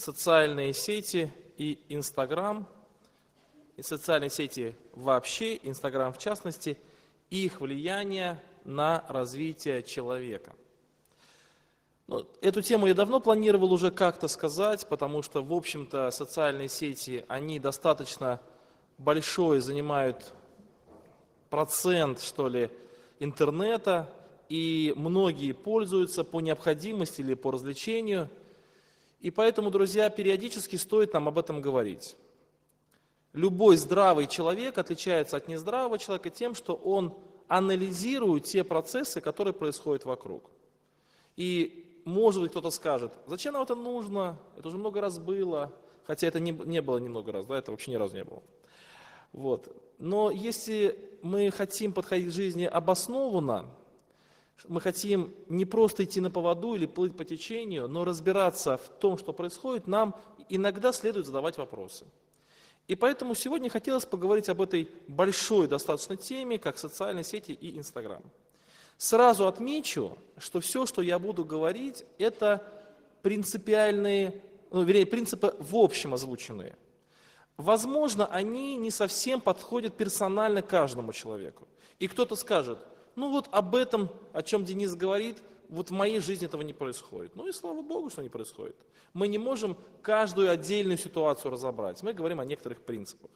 социальные сети и Инстаграм, и социальные сети вообще, Инстаграм в частности, и их влияние на развитие человека. Ну, эту тему я давно планировал уже как-то сказать, потому что, в общем-то, социальные сети, они достаточно большой занимают процент, что ли, интернета, и многие пользуются по необходимости или по развлечению. И поэтому, друзья, периодически стоит нам об этом говорить. Любой здравый человек отличается от нездравого человека тем, что он анализирует те процессы, которые происходят вокруг. И, может быть, кто-то скажет, зачем нам это нужно, это уже много раз было, хотя это не было немного раз, да, это вообще ни разу не было. Вот. Но если мы хотим подходить к жизни обоснованно, мы хотим не просто идти на поводу или плыть по течению, но разбираться в том, что происходит, нам иногда следует задавать вопросы. И поэтому сегодня хотелось поговорить об этой большой достаточно теме, как социальные сети и Инстаграм. Сразу отмечу, что все, что я буду говорить, это принципиальные, принципы в общем озвученные. Возможно, они не совсем подходят персонально каждому человеку. И кто-то скажет, ну вот об этом, о чем Денис говорит, вот в моей жизни этого не происходит. Ну и слава Богу, что не происходит. Мы не можем каждую отдельную ситуацию разобрать. Мы говорим о некоторых принципах.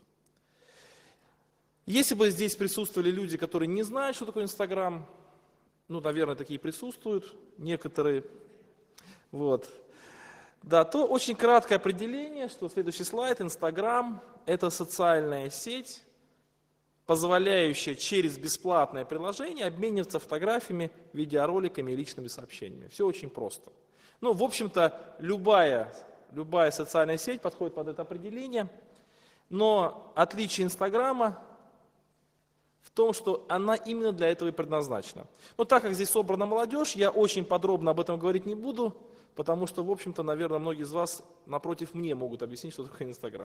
Если бы здесь присутствовали люди, которые не знают, что такое Инстаграм, ну, наверное, такие присутствуют, некоторые, вот, да, то очень краткое определение, что следующий слайд, Инстаграм – это социальная сеть, позволяющая через бесплатное приложение обмениваться фотографиями, видеороликами и личными сообщениями. Все очень просто. Ну, в общем-то, любая социальная сеть подходит под это определение, но отличие Инстаграма в том, что она именно для этого и предназначена. Но так как здесь собрана молодежь, я очень подробно об этом говорить не буду, потому что, в общем-то, наверное, многие из вас напротив мне могут объяснить, что такое Инстаграм.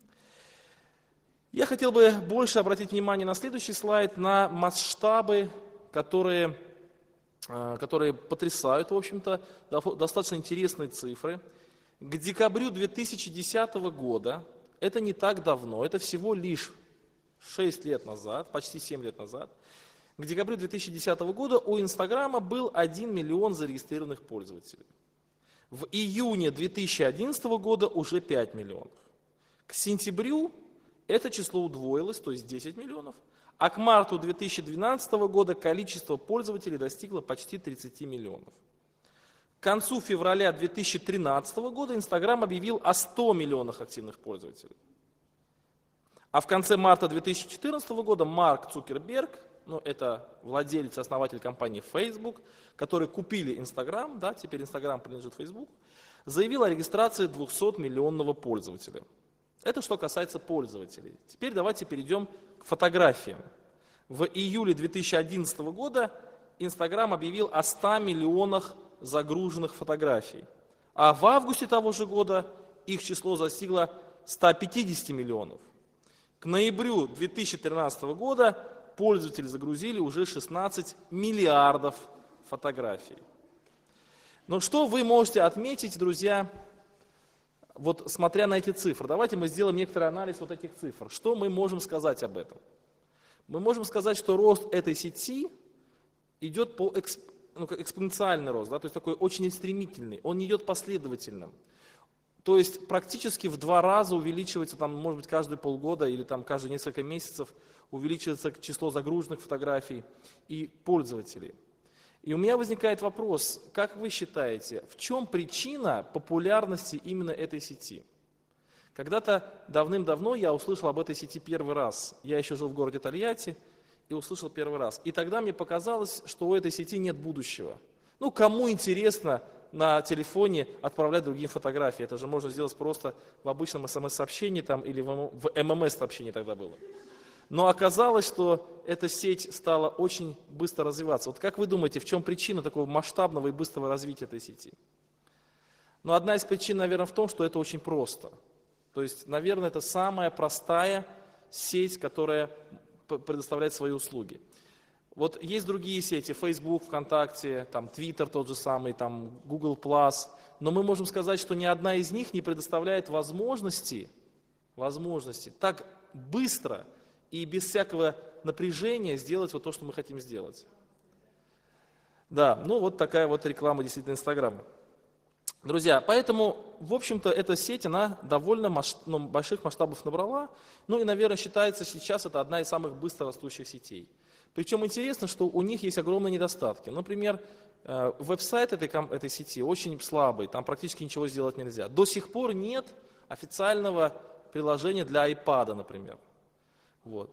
Я хотел бы больше обратить внимание на следующий слайд, на масштабы, которые потрясают, в общем-то, достаточно интересные цифры. К декабрю 2010 года, это не так давно, это всего лишь 6 лет назад, почти 7 лет назад, к декабрю 2010 года у Инстаграма был 1 миллион зарегистрированных пользователей. В июне 2011 года уже 5 миллионов. К сентябрю это число удвоилось, то есть 10 миллионов, а к марту 2012 года количество пользователей достигло почти 30 миллионов. К концу февраля 2013 года Инстаграм объявил о 100 миллионах активных пользователей. А в конце марта 2014 года Марк Цукерберг, ну, это владелец и основатель компании Facebook, которые купили Инстаграм, да, теперь Инстаграм принадлежит Facebook, заявил о регистрации 200-миллионного пользователя. Это что касается пользователей. Теперь давайте перейдем к фотографиям. В июле 2011 года Инстаграм объявил о 100 миллионах загруженных фотографий. А в августе того же года их число достигло 150 миллионов. К ноябрю 2013 года пользователи загрузили уже 16 миллиардов фотографий. Но что вы можете отметить, друзья, вот смотря на эти цифры? Давайте мы сделаем некоторый анализ вот этих цифр. Что мы можем сказать об этом? Мы можем сказать, что рост этой сети идет по экспоненциальный рост, да, то есть такой очень стремительный, он не идет последовательным. То есть практически в 2 раза увеличивается, там, может быть, каждые полгода или там, каждые несколько месяцев увеличивается число загруженных фотографий и пользователей. И у меня возникает вопрос, как вы считаете, в чем причина популярности именно этой сети? Когда-то давным-давно я услышал об этой сети первый раз. Я еще жил в городе Тольятти и услышал первый раз. И тогда мне показалось, что у этой сети нет будущего. Ну, кому интересно на телефоне отправлять другим фотографии? Это же можно сделать просто в обычном смс-сообщении там, или в ММС-сообщении тогда было. Но оказалось, что эта сеть стала очень быстро развиваться. Вот как вы думаете, в чем причина такого масштабного и быстрого развития этой сети? Ну, одна из причин, наверное, в том, что это очень просто. То есть, наверное, это самая простая сеть, которая предоставляет свои услуги. Вот есть другие сети, Facebook, ВКонтакте, там, Twitter тот же самый, там, Google+, но мы можем сказать, что ни одна из них не предоставляет возможности так быстро и без всякого напряжения сделать вот то, что мы хотим сделать. Да, ну вот такая вот реклама действительно Инстаграма. Друзья, поэтому, в общем-то, эта сеть, она довольно больших масштабов набрала. Ну и, наверное, считается сейчас это одна из самых быстро растущих сетей. Причем интересно, что у них есть огромные недостатки. Например, веб-сайт этой сети очень слабый, там практически ничего сделать нельзя. До сих пор нет официального приложения для iPad, например. Вот.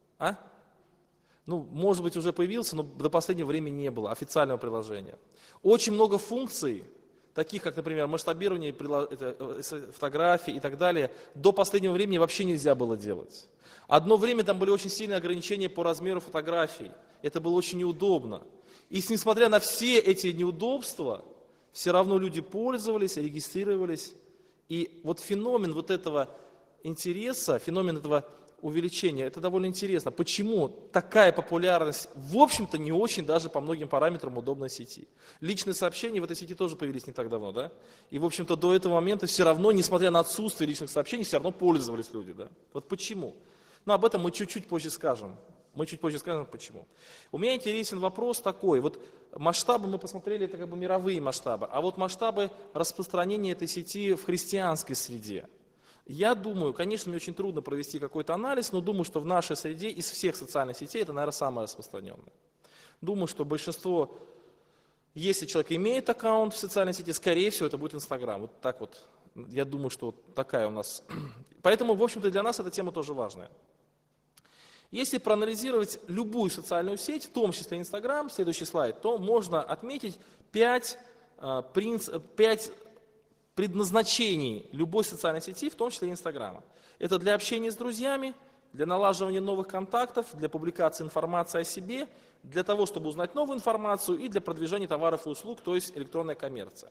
Ну, может быть, уже появился, но до последнего времени не было официального приложения. Очень много функций, таких как, например, масштабирование фотографий и так далее, до последнего времени вообще нельзя было делать. Одно время там были очень сильные ограничения по размеру фотографий. Это было очень неудобно. И несмотря на все эти неудобства, все равно люди пользовались, регистрировались. И вот феномен вот этого интереса, феномен этого увеличения, это довольно интересно. Почему такая популярность, в общем-то, не очень даже по многим параметрам удобной сети? Личные сообщения в этой сети тоже появились не так давно, да? И, в общем-то, до этого момента все равно, несмотря на отсутствие личных сообщений, все равно пользовались люди, да? Вот почему? Но об этом мы чуть-чуть позже скажем. Почему. У меня интересен вопрос такой. Вот масштабы мы посмотрели, это как бы мировые масштабы. А вот масштабы распространения этой сети в христианской среде. Я думаю, конечно, мне очень трудно провести какой-то анализ, но думаю, что в нашей среде из всех социальных сетей это, наверное, самое распространенное. Думаю, что большинство, если человек имеет аккаунт в социальной сети, скорее всего, это будет Инстаграм. Вот так вот. Я думаю, что вот такая у нас. Поэтому, в общем-то, для нас эта тема тоже важная. Если проанализировать любую социальную сеть, в том числе Инстаграм, следующий слайд, то можно отметить 5 предназначений любой социальной сети, в том числе Инстаграма. Это для общения с друзьями, для налаживания новых контактов, для публикации информации о себе, для того, чтобы узнать новую информацию и для продвижения товаров и услуг, то есть электронная коммерция.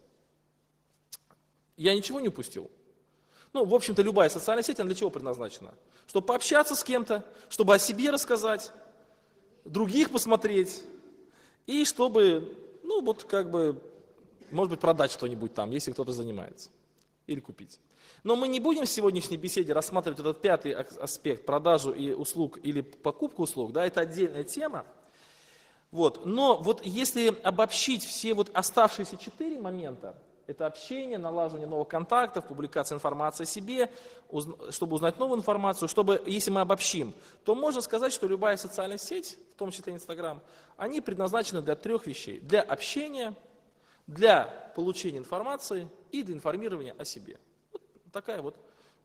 Я ничего не упустил? Ну, в общем-то, любая социальная сеть, она для чего предназначена? Чтобы пообщаться с кем-то, чтобы о себе рассказать, других посмотреть, и чтобы, ну, вот как бы, может быть, продать что-нибудь там, если кто-то занимается, или купить. Но мы не будем в сегодняшней беседе рассматривать этот 5-й аспект, продажу и услуг или покупку услуг, да, это отдельная тема. Вот. Но вот если обобщить все вот оставшиеся 4 момента, это общение, налаживание новых контактов, публикация информации о себе, чтобы узнать новую информацию, если мы обобщим, то можно сказать, что любая социальная сеть, в том числе Инстаграм, они предназначены для 3 вещей. Для общения, для получения информации и для информирования о себе. Вот такая вот.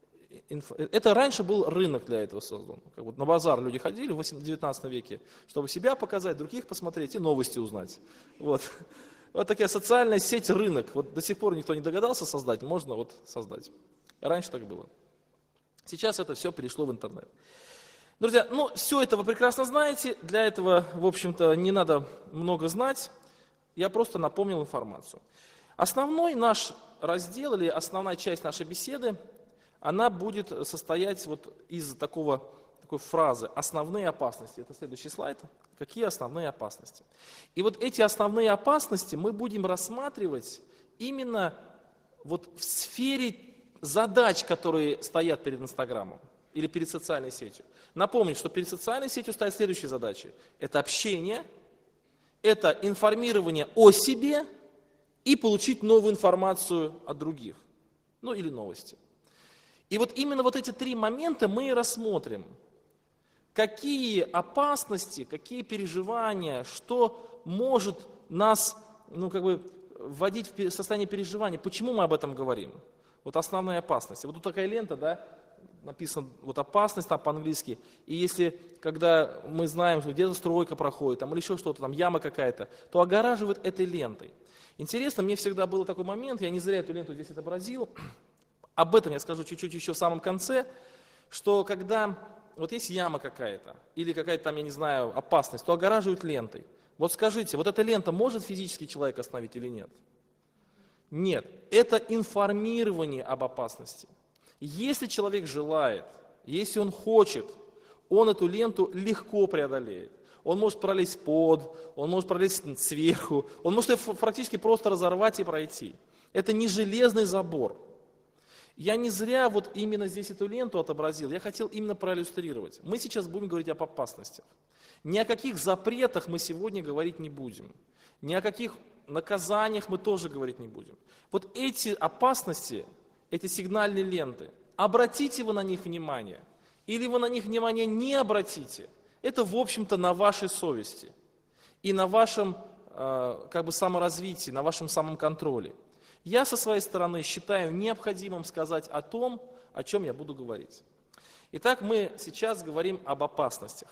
Это раньше был рынок для этого создан. Как вот на базар люди ходили в 19 веке, чтобы себя показать, других посмотреть и новости узнать. Вот. Вот такая социальная сеть, рынок. Вот до сих пор никто не догадался создать, можно вот создать. Раньше так было. Сейчас это все перешло в интернет. Друзья, ну все это вы прекрасно знаете, для этого, в общем-то, не надо много знать. Я просто напомнил информацию. Основной наш раздел или основная часть нашей беседы, она будет состоять вот из такой фразы «основные опасности». Это следующий слайд. Какие основные опасности? И вот эти основные опасности мы будем рассматривать именно вот в сфере задач, которые стоят перед Инстаграмом или перед социальной сетью. Напомню, что перед социальной сетью стоят следующие задачи. Это общение, это информирование о себе и получить новую информацию от других. Ну или новости. И вот именно вот эти 3 момента мы и рассмотрим. Какие опасности, какие переживания, что может нас вводить в состояние переживания. Почему мы об этом говорим? Вот основные опасности. Вот тут такая лента, да, написано вот опасность там по-английски. И если, когда мы знаем, что где-то стройка проходит, там, или еще что-то, там яма какая-то, то огораживают этой лентой. Интересно, мне всегда был такой момент, я не зря эту ленту здесь отобразил, об этом я скажу чуть-чуть еще в самом конце, что когда вот есть яма какая-то, или какая-то там, я не знаю, опасность, то огораживают лентой. Вот скажите, вот эта лента может физически человека остановить или нет? Нет. Это информирование об опасности. Если человек желает, если он хочет, он эту ленту легко преодолеет. Он может пролезть под, он может пролезть сверху, он может ее практически просто разорвать и пройти. Это не железный забор. Я не зря вот именно здесь эту ленту отобразил, я хотел именно проиллюстрировать. Мы сейчас будем говорить об опасностях. Ни о каких запретах мы сегодня говорить не будем. Ни о каких наказаниях мы тоже говорить не будем. Вот эти опасности, эти сигнальные ленты, обратите вы на них внимание, или вы на них внимание не обратите, это, в общем-то, на вашей совести и на вашем саморазвитии, на вашем самоконтроле. Я со своей стороны считаю необходимым сказать о том, о чем я буду говорить. Итак, мы сейчас говорим об опасностях.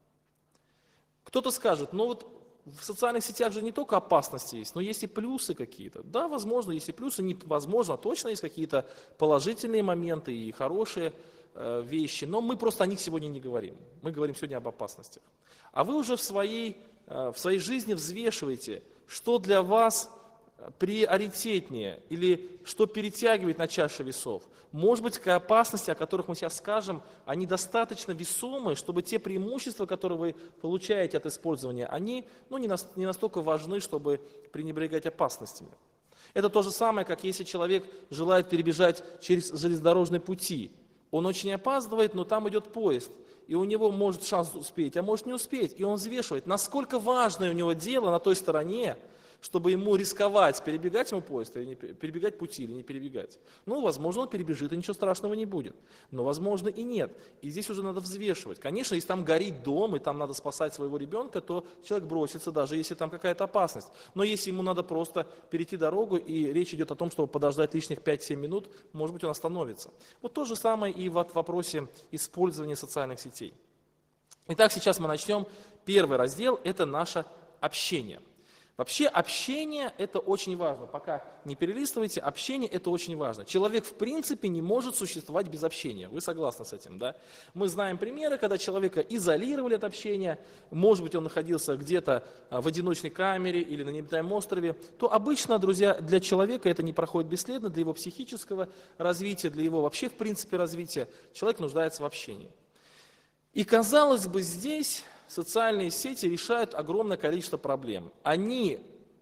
Кто-то скажет, ну вот в социальных сетях же не только опасности есть, но есть и плюсы какие-то. Да, возможно, есть и плюсы, невозможно, точно есть какие-то положительные моменты и хорошие вещи, но мы просто о них сегодня не говорим. Мы говорим сегодня об опасностях. А вы уже в своей жизни взвешиваете, что для вас приоритетнее или что перетягивает на чаше весов. Может быть, какая опасность, о которых мы сейчас скажем, они достаточно весомы, чтобы те преимущества, которые вы получаете от использования, они не настолько важны, чтобы пренебрегать опасностями. Это то же самое, как если человек желает перебежать через железнодорожные пути. Он очень опаздывает, но там идет поезд, и у него может шанс успеть, а может не успеть. И он взвешивает, насколько важное у него дело на той стороне, чтобы ему рисковать, перебегать ему поезд, или не перебегать пути, или не перебегать. Ну, возможно, он перебежит, и ничего страшного не будет. Но, возможно, и нет. И здесь уже надо взвешивать. Конечно, если там горит дом, и там надо спасать своего ребенка, то человек бросится, даже если там какая-то опасность. Но если ему надо просто перейти дорогу, и речь идет о том, чтобы подождать лишних 5-7 минут, может быть, он остановится. Вот то же самое и в вопросе использования социальных сетей. Итак, сейчас мы начнем. Первый раздел – это наше общение. Вообще общение – это очень важно. Пока не перелистывайте, общение – это очень важно. Человек в принципе не может существовать без общения. Вы согласны с этим, да? Мы знаем примеры, когда человека изолировали от общения, может быть, он находился где-то в одиночной камере или на необитаемом острове, то обычно, друзья, для человека это не проходит бесследно, для его психического развития, для его вообще в принципе развития. Человек нуждается в общении. И казалось бы, здесь социальные сети решают огромное количество проблем. Они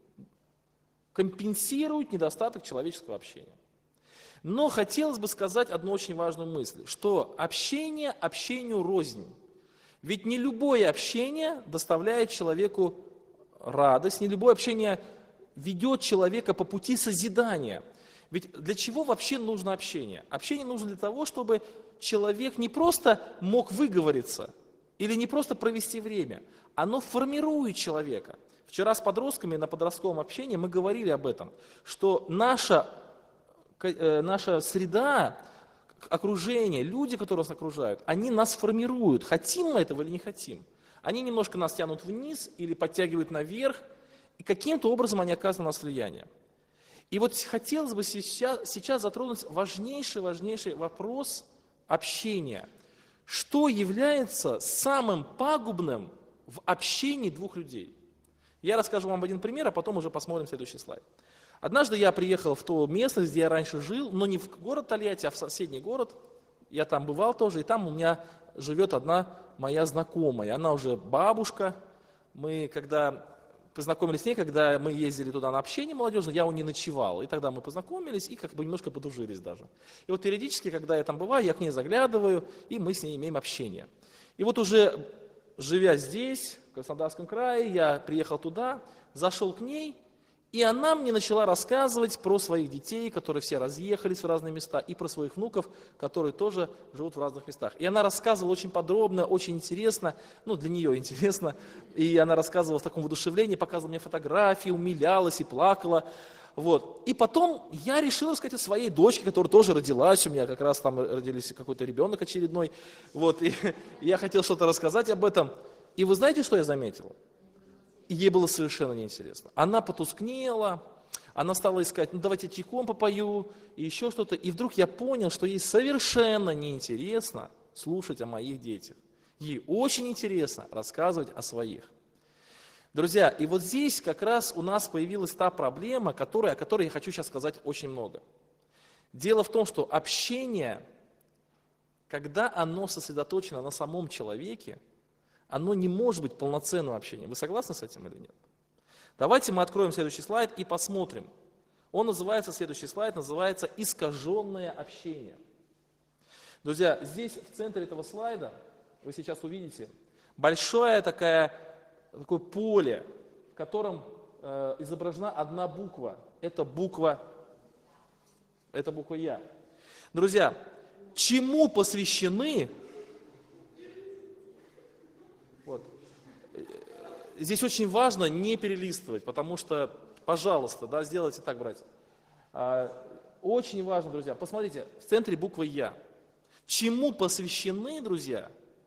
компенсируют недостаток человеческого общения. Но хотелось бы сказать одну очень важную мысль, что общение общению рознь. Ведь не любое общение доставляет человеку радость, не любое общение ведет человека по пути созидания. Ведь для чего вообще нужно общение? Общение нужно для того, чтобы человек не просто мог выговориться, или не просто провести время, оно формирует человека. Вчера с подростками на подростковом общении мы говорили об этом, что наша среда, окружение, люди, которые нас окружают, они нас формируют, хотим мы этого или не хотим. Они немножко нас тянут вниз или подтягивают наверх, и каким-то образом они оказывают на нас влияние. И вот хотелось бы сейчас затронуть важнейший вопрос общения. Что является самым пагубным в общении двух людей? Я расскажу вам один пример, а потом уже посмотрим следующий слайд. Однажды я приехал в ту местность, где я раньше жил, но не в город Тольятти, а в соседний город. Я там бывал тоже, и там у меня живет одна моя знакомая. Она уже бабушка. Мы когда познакомились с ней, когда мы ездили туда на общение молодежное, я у нее ночевал. И тогда мы познакомились и как бы немножко подружились даже. И вот периодически, когда я там бываю, я к ней заглядываю, и мы с ней имеем общение. И вот уже живя здесь, в Краснодарском крае, я приехал туда, зашел к ней, и она мне начала рассказывать про своих детей, которые все разъехались в разные места, и про своих внуков, которые тоже живут в разных местах. И она рассказывала очень подробно, очень интересно, для нее интересно, и она рассказывала в таком воодушевлении, показывала мне фотографии, умилялась и плакала. Вот. И потом я решил рассказать о своей дочке, которая тоже родилась, у меня как раз там родились какой-то ребенок очередной, вот, и я хотел что-то рассказать об этом. И вы знаете, что я заметил? И ей было совершенно неинтересно. Она потускнела, она стала искать, давайте чайком попою, и еще что-то. И вдруг я понял, что ей совершенно неинтересно слушать о моих детях. Ей очень интересно рассказывать о своих. Друзья, и вот здесь как раз у нас появилась та проблема, о которой я хочу сейчас сказать очень много. Дело в том, что общение, когда оно сосредоточено на самом человеке, оно не может быть полноценным общением. Вы согласны с этим или нет? Давайте мы откроем следующий слайд и посмотрим. Он называется, следующий слайд, называется «Искаженное общение». Друзья, здесь в центре этого слайда, вы сейчас увидите, большое такое поле, в котором изображена одна буква. Это буква «Я». Друзья, чему посвящены, вот, здесь очень важно не перелистывать, потому что, пожалуйста, да, сделайте так, братья. Очень важно, друзья, посмотрите, в центре буквы «Я». Чему посвящены, друзья,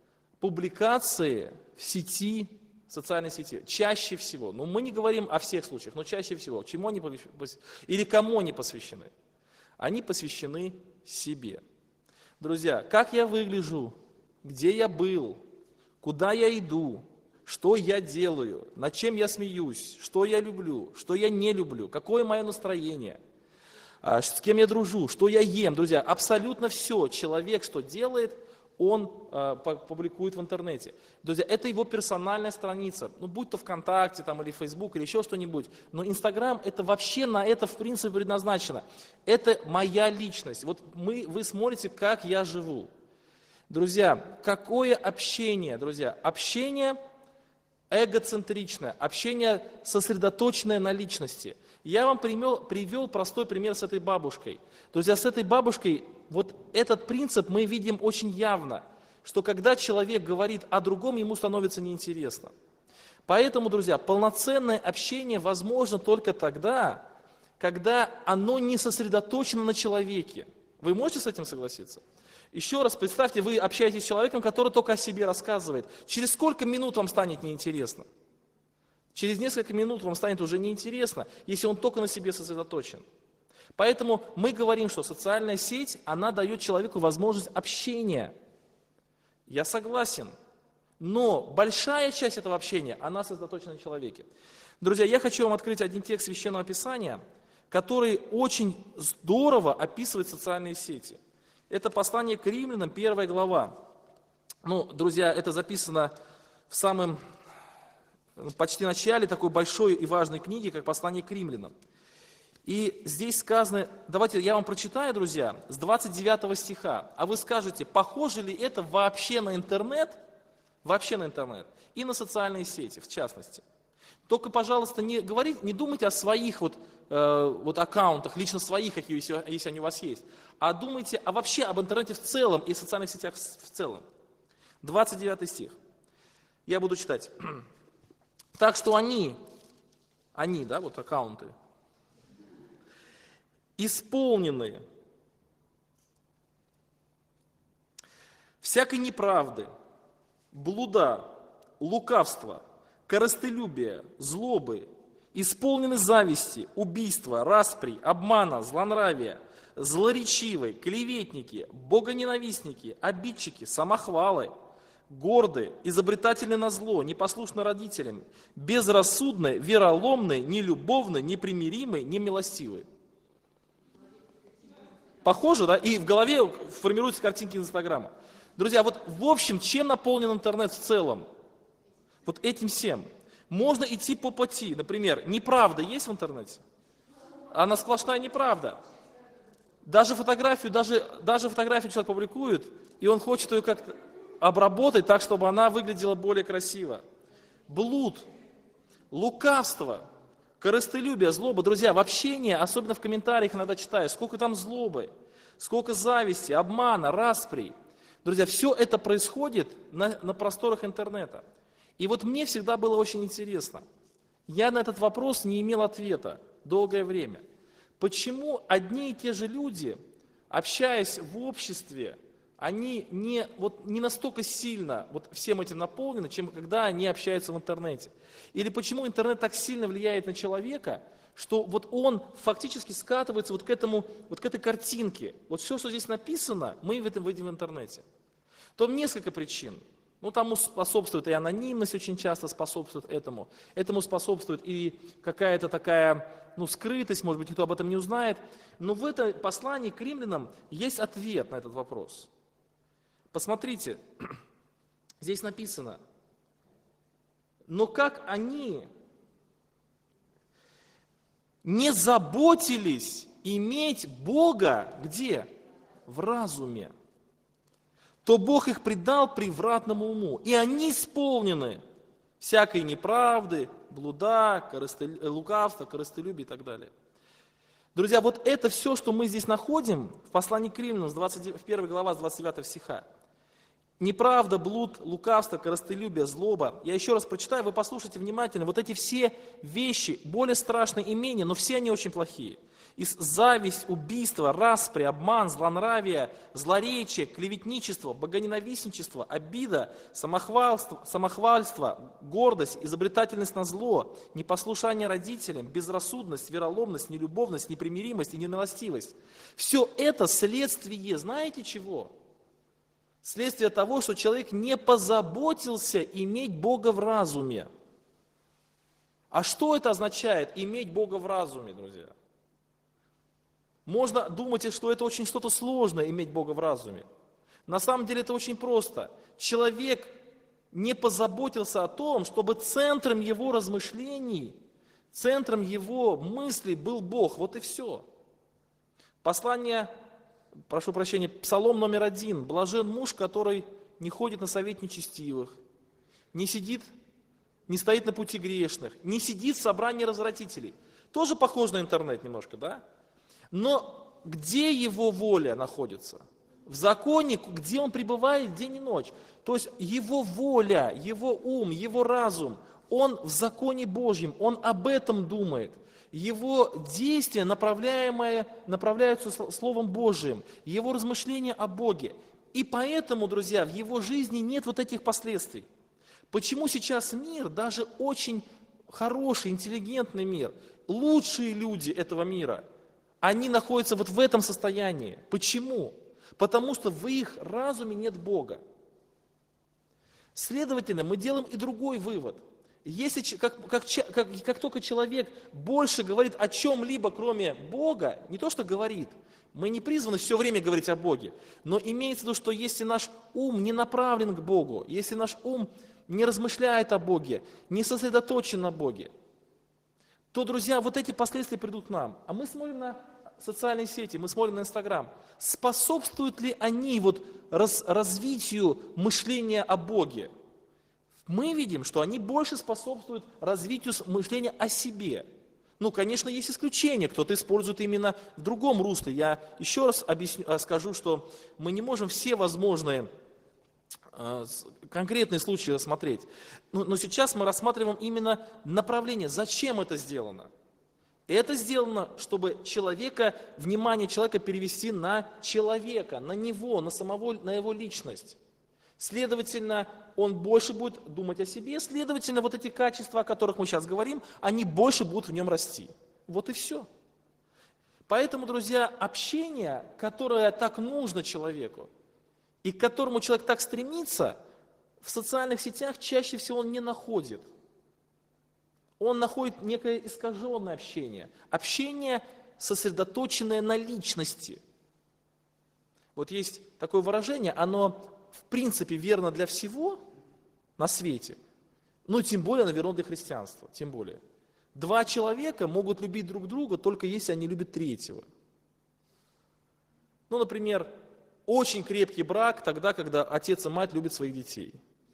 публикации в сети, в социальной сети? Чаще всего, ну мы не говорим о всех случаях, но чаще всего, чему они или кому они посвящены? Они посвящены себе. Друзья, как я выгляжу, где я был, куда я иду, что я делаю, над чем я смеюсь, что я люблю, что я не люблю, какое мое настроение, с кем я дружу, что я ем. Друзья, абсолютно все человек, что делает, он публикует в интернете. Друзья, это его персональная страница, ну, будь то ВКонтакте там, или Фейсбук, или еще что-нибудь. Но Инстаграм, это вообще на это в принципе предназначено. Это моя личность. Вот вы смотрите, как я живу. Друзья, какое общение, друзья? Общение эгоцентричное, общение сосредоточенное на личности. Я вам привел простой пример с этой бабушкой. Друзья, с этой бабушкой вот этот принцип мы видим очень явно, что когда человек говорит о другом, ему становится неинтересно. Поэтому, друзья, полноценное общение возможно только тогда, когда оно не сосредоточено на человеке. Вы можете с этим согласиться? Еще раз представьте, вы общаетесь с человеком, который только о себе рассказывает. Через сколько минут вам станет неинтересно? Через несколько минут вам станет уже неинтересно, если он только на себе сосредоточен. Поэтому мы говорим, что социальная сеть, она дает человеку возможность общения. Я согласен. Но большая часть этого общения, она сосредоточена на человеке. Друзья, я хочу вам открыть один текст Священного Писания, который очень здорово описывает социальные сети. Это послание к Римлянам, 1 глава. Ну, друзья, это записано в самом почти начале такой большой и важной книги, как послание к Римлянам. И здесь сказано, давайте я вам прочитаю, друзья, с 29 стиха, а вы скажете, похоже ли это вообще на интернет и на социальные сети, в частности. Только, пожалуйста, не думайте о своих аккаунтах, лично своих, если они у вас есть, а думайте вообще об интернете в целом и социальных сетях в целом. 29 стих. Я буду читать. Так что они, да, вот аккаунты, исполнены всякой неправды, блуда, лукавства, корыстолюбия, злобы, исполнены зависти, убийства, распри, обмана, злонравия, злоречивые, клеветники, богоненавистники, обидчики, самохвалы, гордые, изобретательны на зло, непослушны родителям, безрассудны, вероломны, нелюбовны, непримиримы, немилостивы. Похоже, да? И в голове формируются картинки из Инстаграма. Друзья, вот в общем, чем наполнен интернет в целом? Вот этим всем. Можно идти по пути. Например, неправда есть в интернете? Она сплошная неправда. Даже фотографию человек публикует, и он хочет ее как-то обработать так, чтобы она выглядела более красиво. Блуд, лукавство, корыстолюбие, злоба. Друзья, в общении, особенно в комментариях иногда читаю, сколько там злобы, сколько зависти, обмана, распри. Друзья, все это происходит на просторах интернета. И вот мне всегда было очень интересно. Я на этот вопрос не имел ответа долгое время. Почему одни и те же люди, общаясь в обществе, они не настолько сильно всем этим наполнены, чем когда они общаются в интернете? Или почему интернет так сильно влияет на человека, что он фактически скатывается к этой картинке? Вот все, что здесь написано, мы видим в интернете. Там несколько причин. Тому способствует и анонимность, очень часто способствует этому. Этому способствует и какая-то такая, скрытость, может быть, никто об этом не узнает. Но в этом послании к римлянам есть ответ на этот вопрос. Посмотрите, здесь написано, но как они, не заботились иметь Бога где? В разуме, то Бог их предал превратному уму, и они исполнены всякой неправды, блуда, лукавства, корыстолюбия и так далее. Друзья, вот это все, что мы здесь находим в послании к Римлянам, в 1 глава, с 29 стиха. Неправда, блуд, лукавство, корыстолюбие, злоба. Я еще раз прочитаю, вы послушайте внимательно. Вот эти все вещи, более страшные и менее, но все они очень плохие. Зависть, убийство, распри, обман, злонравие, злоречие, клеветничество, богоненавистничество, обида, самохвальство, гордость, изобретательность на зло, непослушание родителям, безрассудность, вероломность, нелюбовность, непримиримость и немилостивость. Все это следствие, знаете чего? Следствие того, что человек не позаботился иметь Бога в разуме. А что это означает, иметь Бога в разуме, друзья? Можно думать, что это очень что-то сложное, иметь Бога в разуме. На самом деле это очень просто. Человек не позаботился о том, чтобы центром его размышлений, центром его мыслей был Бог. Вот и все. Послание, прошу прощения, Псалом номер 1. Блажен муж, который не ходит на совет нечестивых, не стоит на пути грешных, не сидит в собрании развратителей. Тоже похоже на интернет немножко, да? Но где его воля находится? В законе, где он пребывает день и ночь. То есть его воля, его ум, его разум, он в законе Божьем, он об этом думает. Его действия направляются Словом Божьим, его размышления о Боге. И поэтому, друзья, в его жизни нет вот этих последствий. Почему сейчас мир, даже очень хороший, интеллигентный мир, лучшие люди этого мира, они находятся вот в этом состоянии. Почему? Потому что в их разуме нет Бога. Следовательно, мы делаем и другой вывод. Если, как только человек больше говорит о чем-либо, кроме Бога, не то, что говорит, мы не призваны все время говорить о Боге, но имеется в виду, что если наш ум не направлен к Богу, если наш ум не размышляет о Боге, не сосредоточен на Боге, то, друзья, вот эти последствия придут к нам. А мы смотрим на социальные сети, мы смотрим на Инстаграм. Способствуют ли они развитию мышления о Боге? Мы видим, что они больше способствуют развитию мышления о себе. Ну, конечно, есть исключения, кто-то использует именно в другом русле. Я еще раз скажу, что мы не можем все возможные конкретные случаи рассмотреть. Но сейчас мы рассматриваем именно направление, зачем это сделано. Это сделано, чтобы внимание человека перевести на человека, на него, на его личность. Следовательно, он больше будет думать о себе, следовательно, вот эти качества, о которых мы сейчас говорим, они больше будут в нем расти. Вот и все. Поэтому, друзья, общение, которое так нужно человеку, и к которому человек так стремится, в социальных сетях чаще всего он не находит. Он находит некое искаженное общение. Общение, сосредоточенное на личности. Вот есть такое выражение, оно в принципе верно для всего на свете, но тем более, наверное, для христианства, тем более. Два человека могут любить друг друга, только если они любят третьего. Ну, например, очень крепкий брак тогда, когда отец и мать любят своих детей.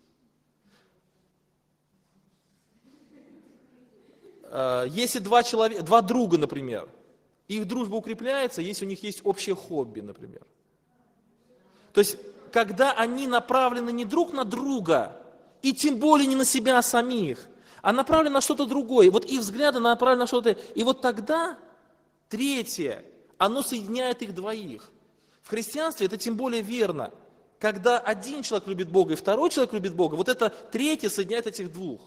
Если два друга, например, их дружба укрепляется, если у них есть общее хобби, например. То есть, когда они направлены не друг на друга, и тем более не на себя самих, а направлены на что-то другое. Вот их взгляды направлены на что-то. И вот тогда третье, оно соединяет их двоих. В христианстве это тем более верно. Когда один человек любит Бога и второй человек любит Бога, вот это третье соединяет этих двух.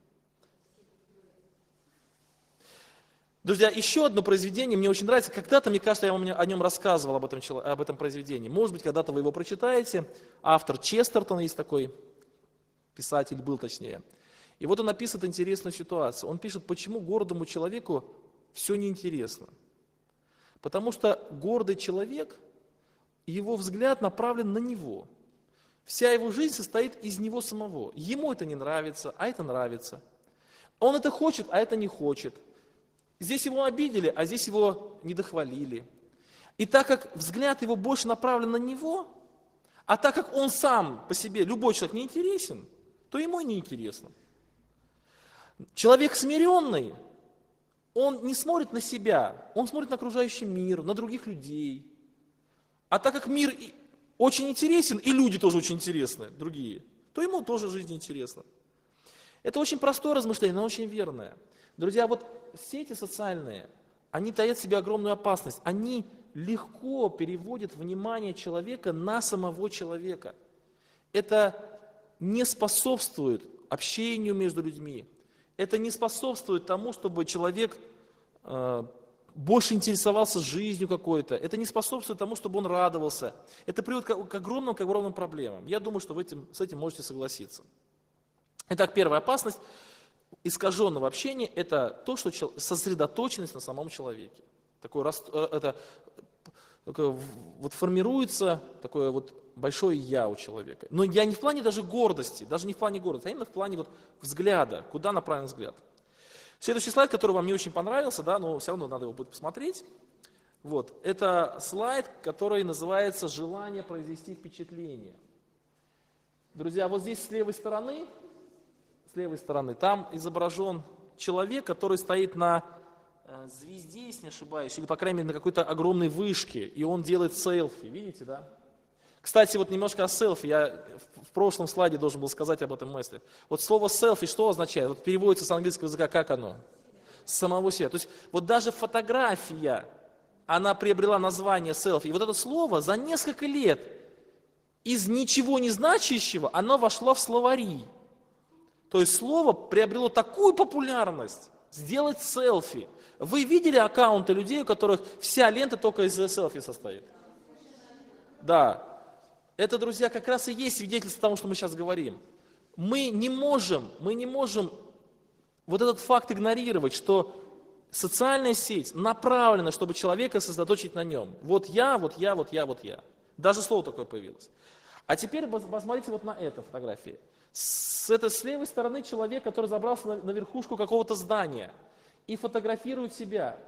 Друзья, еще одно произведение мне очень нравится. Когда-то, мне кажется, я вам о нем рассказывал, об этом произведении. Может быть, когда-то вы его прочитаете. Автор Честертон есть такой, писатель был точнее. И вот он описывает интересную ситуацию. Он пишет, почему гордому человеку все неинтересно. Потому что гордый человек, его взгляд направлен на него. Вся его жизнь состоит из него самого. Ему это не нравится, а это нравится. Он это хочет, а это не хочет. Здесь его обидели, а здесь его недохвалили. И так как взгляд его больше направлен на него, а так как он сам по себе, любой человек, не интересен, то ему и не интересно. Человек смиренный, он не смотрит на себя, он смотрит на окружающий мир, на других людей. А так как мир очень интересен, и люди тоже очень интересны, другие, то ему тоже жизнь интересна. Это очень простое размышление, но очень верное. Друзья, вот сети социальные, они таят в себе огромную опасность. Они легко переводят внимание человека на самого человека. Это не способствует общению между людьми. Это не способствует тому, чтобы человек больше интересовался жизнью какой-то. Это не способствует тому, чтобы он радовался. Это приводит к огромным проблемам. Я думаю, что с этим можете согласиться. Итак, первая опасность искаженного общения – это то, что сосредоточенность на самом человеке. Такое вот формируется такое вот большое «я» у человека. Но я не в плане даже гордости, даже не в плане гордости, а именно в плане вот взгляда, куда направлен взгляд. Следующий слайд, который вам не очень понравился, да, но все равно надо его будет посмотреть. Вот, это слайд, который называется «Желание произвести впечатление». Друзья, вот здесь с левой стороны, там изображен человек, который стоит на звезде, если не ошибаюсь, или, по крайней мере, на какой-то огромной вышке, и он делает селфи, видите, да? Кстати, вот немножко о селфи, я в прошлом слайде должен был сказать об этом мысли. Вот слово селфи что означает? Вот переводится с английского языка, как оно? С самого себя. То есть вот даже фотография, она приобрела название селфи, и вот это слово за несколько лет из ничего не значащего, оно вошло в словари. То есть слово приобрело такую популярность, сделать селфи. Вы видели аккаунты людей, у которых вся лента только из селфи состоит? Да. Это, друзья, как раз и есть свидетельство того, что мы сейчас говорим. Мы не можем вот этот факт игнорировать, что социальная сеть направлена, чтобы человека сосредоточить на нем. Вот я. Даже слово такое появилось. А теперь посмотрите вот на эту фотографию. С левой стороны человек, который забрался на верхушку какого-то здания и фотографирует себя.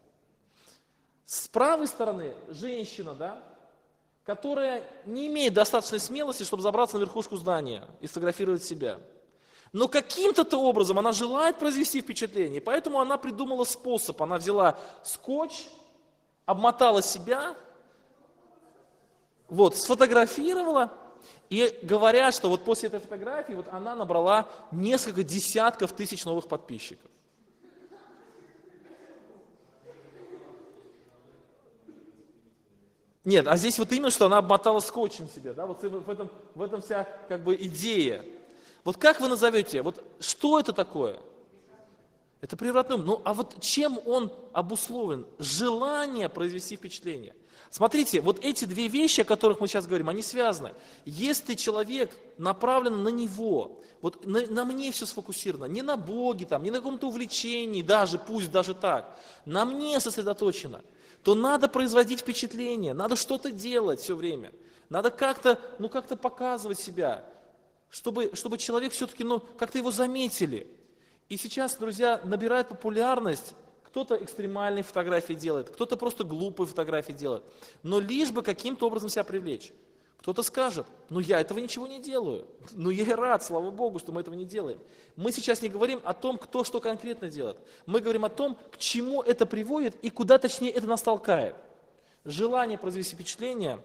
С правой стороны женщина, да, которая не имеет достаточной смелости, чтобы забраться на верхушку здания и сфотографировать себя. Но каким-то образом она желает произвести впечатление, поэтому она придумала способ. Она взяла скотч, обмотала себя, вот, сфотографировала, и говорят, что вот после этой фотографии вот она набрала несколько десятков тысяч новых подписчиков. Нет, а здесь вот именно, что она обмотала скотчем себе, да, вот в этом вся как бы идея. Вот как вы назовете, вот что это такое? Это превратный ум. Ну а вот чем он обусловлен? Желание произвести впечатление. Смотрите, вот эти две вещи, о которых мы сейчас говорим, они связаны. Если человек направлен на него, вот на мне все сфокусировано, не на Боге, там, не на каком-то увлечении, даже, пусть даже так, на мне сосредоточено, то надо производить впечатление, надо что-то делать все время, надо как-то показывать себя, чтобы человек все-таки, как-то его заметили. И сейчас, друзья, набирает популярность. Кто-то экстремальные фотографии делает, кто-то просто глупые фотографии делает. Но лишь бы каким-то образом себя привлечь. Кто-то скажет, я этого ничего не делаю. Я и рад, слава Богу, что мы этого не делаем. Мы сейчас не говорим о том, кто что конкретно делает. Мы говорим о том, к чему это приводит и куда, точнее, это нас толкает. Желание произвести впечатление,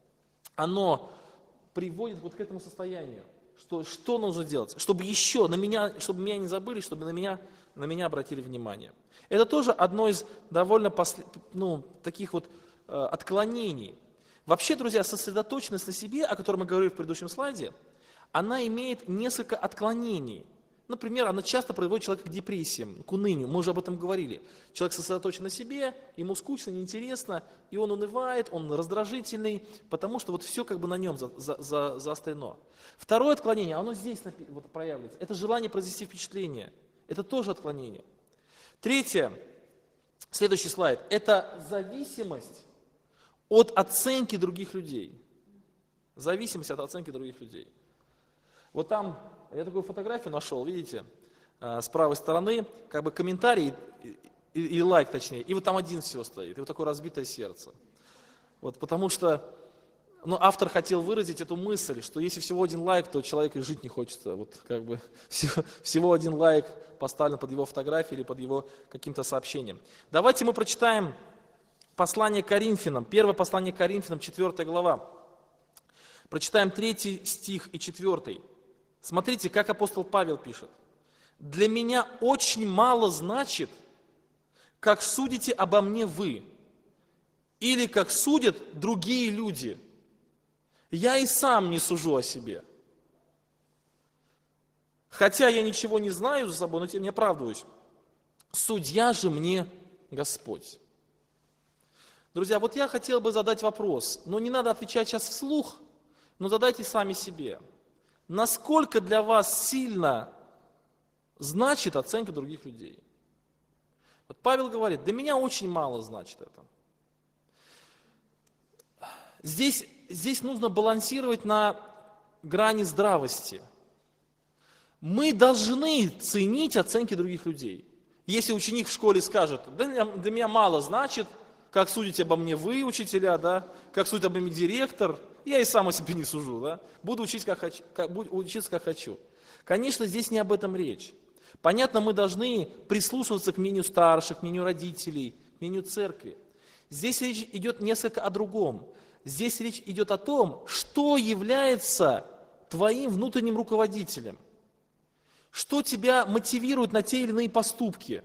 оно приводит вот к этому состоянию. Что нужно делать? Чтобы меня не забыли, чтобы на меня обратили внимание. Это тоже одно из довольно таких вот отклонений. Вообще, друзья, сосредоточенность на себе, о которой мы говорили в предыдущем слайде, она имеет несколько отклонений. Например, она часто приводит человека к депрессиям, к унынию. Мы уже об этом говорили. Человек сосредоточен на себе, ему скучно, неинтересно, и он унывает, он раздражительный, потому что вот все как бы на нем заострено. Второе отклонение, оно здесь вот проявляется. Это желание произвести впечатление. Это тоже отклонение. Третье, следующий слайд, это зависимость от оценки других людей. Зависимость от оценки других людей. Вот там я такую фотографию нашел, видите, с правой стороны, как бы комментарий или лайк точнее, и вот там один всего стоит, и вот такое разбитое сердце. Вот потому что автор хотел выразить эту мысль, что если всего один лайк, то человек и жить не хочется. Вот как бы всего один лайк поставлен под его фотографией или под его каким-то сообщением. Давайте мы прочитаем послание к Коринфянам, первое послание к Коринфянам, 4 глава. Прочитаем 3 стих и 4. Смотрите, как апостол Павел пишет. «Для меня очень мало значит, как судите обо мне вы, или как судят другие люди. Я и сам не сужу о себе. Хотя я ничего не знаю за собой, но тем не оправдываюсь. Судья же мне Господь». Друзья, вот я хотел бы задать вопрос, но не надо отвечать сейчас вслух, но задайте сами себе. Насколько для вас сильно значит оценка других людей? Вот Павел говорит, для меня очень мало значит это. Здесь нужно балансировать на грани здравости. Мы должны ценить оценки других людей. Если ученик в школе скажет, для меня мало значит, как судите обо мне вы, учителя, да, как судит обо мне директор, я и сам о себе не сужу, да, буду учиться, как хочу. Конечно, здесь не об этом речь. Понятно, мы должны прислушиваться к мнению старших, к мнению родителей, к мнению церкви. Здесь речь идет несколько о другом. Здесь речь идет о том, что является твоим внутренним руководителем, что тебя мотивирует на те или иные поступки,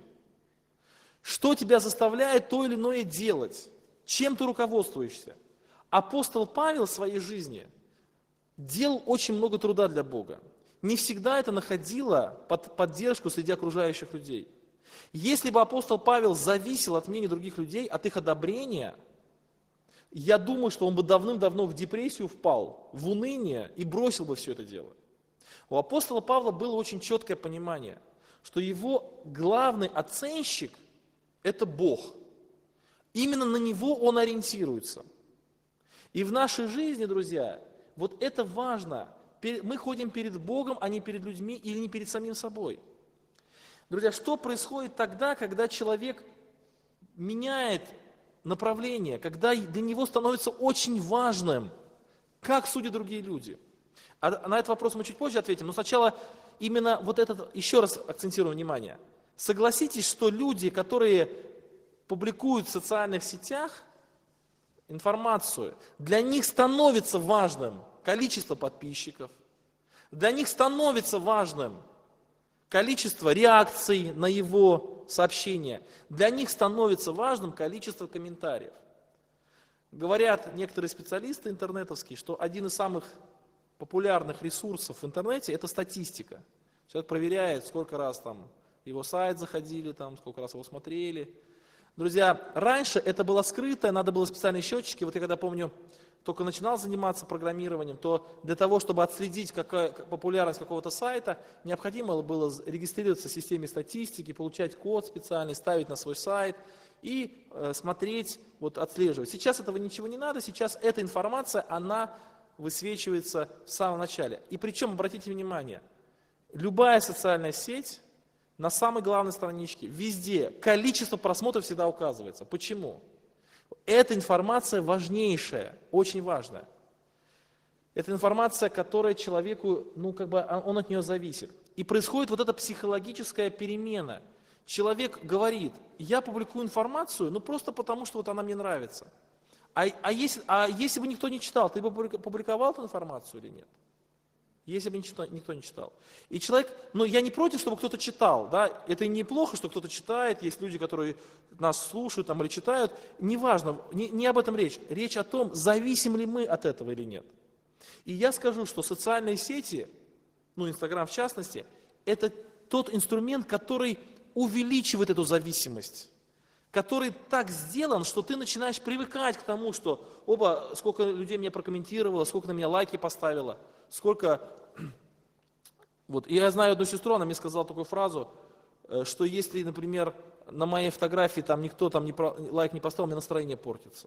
что тебя заставляет то или иное делать, чем ты руководствуешься. Апостол Павел в своей жизни делал очень много труда для Бога. Не всегда это находило поддержку среди окружающих людей. Если бы апостол Павел зависел от мнений других людей, от их одобрения, я думаю, что он бы давным-давно в депрессию впал, в уныние и бросил бы все это дело. У апостола Павла было очень четкое понимание, что его главный оценщик – это Бог. Именно на него он ориентируется. И в нашей жизни, друзья, вот это важно. Мы ходим перед Богом, а не перед людьми или не перед самим собой. Друзья, что происходит тогда, когда человек меняет направление, когда для него становится очень важным, как судят другие люди? А на этот вопрос мы чуть позже ответим, но сначала именно вот этот, еще раз акцентирую внимание. Согласитесь, что люди, которые публикуют в социальных сетях информацию, для них становится важным количество подписчиков, для них становится важным количество реакций на его сообщения, для них становится важным количество комментариев. Говорят некоторые специалисты интернетовские, что один из самых популярных ресурсов в интернете – это статистика. Человек проверяет, сколько раз там его сайт заходили, там, сколько раз его смотрели. Друзья, раньше это было скрыто, надо было специальные счетчики. Вот я когда помню, только начинал заниматься программированием, то для того, чтобы отследить популярность какого-то сайта, необходимо было регистрироваться в системе статистики, получать код специальный, ставить на свой сайт и смотреть, вот, отслеживать. Сейчас этого ничего не надо, сейчас эта информация, она высвечивается в самом начале. И причем, обратите внимание, любая социальная сеть на самой главной страничке, везде, количество просмотров всегда указывается. Почему? Эта информация важнейшая, очень важная. Это информация, которая человеку, он от нее зависит. И происходит вот эта психологическая перемена. Человек говорит, я публикую информацию, просто потому, что вот она мне нравится. А если бы никто не читал, ты бы публиковал эту информацию или нет? Если бы никто не читал. И человек, я не против, чтобы кто-то читал, да, это неплохо, что кто-то читает, есть люди, которые нас слушают там, или читают, неважно, не об этом речь. Речь о том, зависим ли мы от этого или нет. И я скажу, что социальные сети, Инстаграм в частности, это тот инструмент, который увеличивает эту зависимость, который так сделан, что ты начинаешь привыкать к тому, что, сколько людей меня прокомментировало, сколько на меня лайки поставило, сколько... Вот, и я знаю одну сестру, она мне сказала такую фразу, что если, например, на моей фотографии там никто лайк не поставил, у меня настроение портится.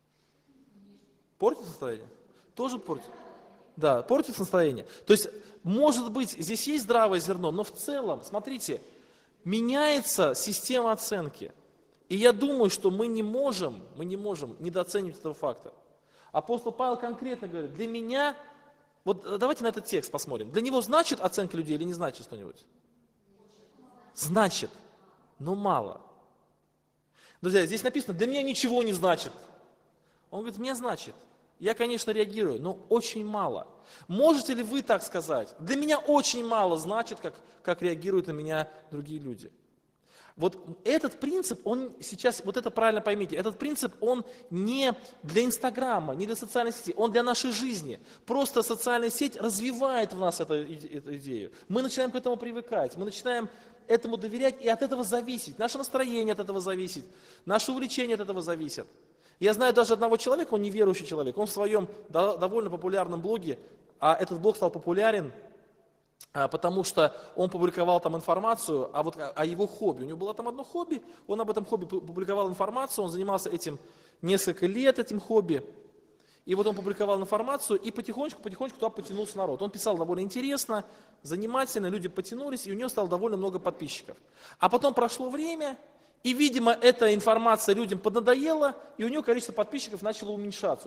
Портится настроение? Тоже портится? Да, портится настроение. То есть, может быть, здесь есть здравое зерно, но в целом, смотрите, меняется система оценки. И я думаю, что мы не можем недооценивать этого факта. Апостол Павел конкретно говорит, для меня, вот давайте на этот текст посмотрим, для него значит оценка людей или не значит что-нибудь? Значит, но мало. Друзья, здесь написано, для меня ничего не значит. Он говорит, мне значит. Я, конечно, реагирую, но очень мало. Можете ли вы так сказать? Для меня очень мало значит, как реагируют на меня другие люди. Вот этот принцип, он сейчас, вот это правильно поймите, этот принцип, он не для Инстаграма, не для социальной сети, он для нашей жизни. Просто социальная сеть развивает в нас эту идею. Мы начинаем к этому привыкать, мы начинаем этому доверять и от этого зависеть. Наше настроение от этого зависит, наше увлечение от этого зависит. Я знаю даже одного человека, он неверующий человек, он в своем довольно популярном блоге, а этот блог стал популярен, потому что он публиковал там информацию о его хобби. У него было там одно хобби, он об этом хобби публиковал информацию, он занимался этим несколько лет, этим хобби. И вот он публиковал информацию, и потихонечку туда потянулся народ. Он писал довольно интересно, занимательно, люди потянулись, и у него стало довольно много подписчиков. А потом прошло время, и, видимо, эта информация людям поднадоела, и у него количество подписчиков начало уменьшаться.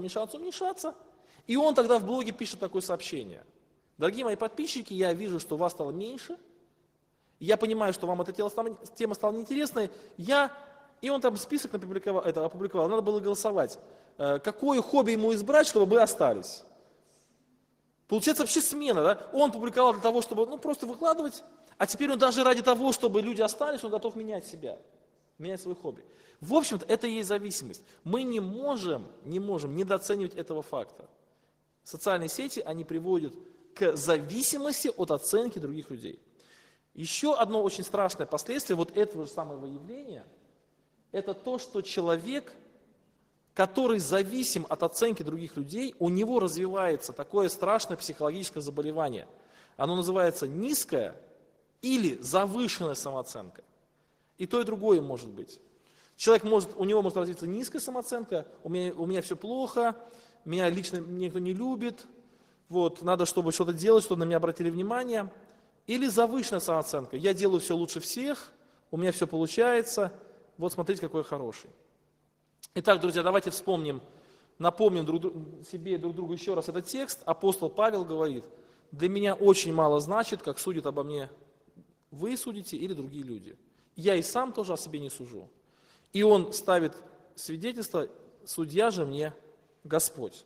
И он тогда в блоге пишет такое сообщение. Дорогие мои подписчики, я вижу, что вас стало меньше, я понимаю, что вам эта тема стала неинтересной, и он там список опубликовал, надо было голосовать, какое хобби ему избрать, чтобы вы остались. Получается вообще смена, да? Он публиковал для того, чтобы просто выкладывать, а теперь он даже ради того, чтобы люди остались, он готов менять себя, менять свое хобби. В общем-то, это и есть зависимость. Мы не можем недооценивать этого факта. Социальные сети, они приводят к зависимости от оценки других людей. Еще одно очень страшное последствие вот этого же самого явления, это то, что человек, который зависим от оценки других людей, у него развивается такое страшное психологическое заболевание. Оно называется низкая или завышенная самооценка. И то, и другое может быть. У него может развиться низкая самооценка, у меня все плохо, меня лично никто не любит, надо, чтобы что-то делать, чтобы на меня обратили внимание. Или завышенная самооценка. Я делаю все лучше всех, у меня все получается, смотрите, какой я хороший. Итак, друзья, давайте напомним себе друг другу еще раз этот текст. Апостол Павел говорит, для меня очень мало значит, как судят обо мне вы судите или другие люди. Я и сам тоже о себе не сужу. И он ставит свидетельство, судья же мне Господь.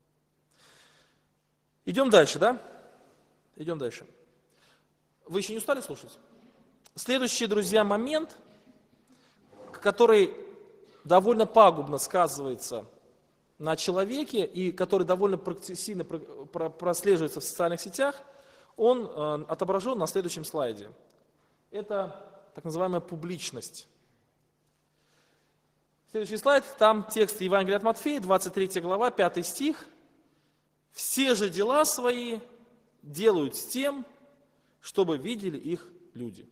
Идем дальше, да? Идем дальше. Вы еще не устали слушать? Следующий, друзья, момент, который довольно пагубно сказывается на человеке и который довольно сильно прослеживается в социальных сетях, он отображен на следующем слайде. Это так называемая публичность. Следующий слайд, там текст Евангелия от Матфея, 23 глава, 5 стих. «Все же дела свои делают с тем, чтобы видели их люди».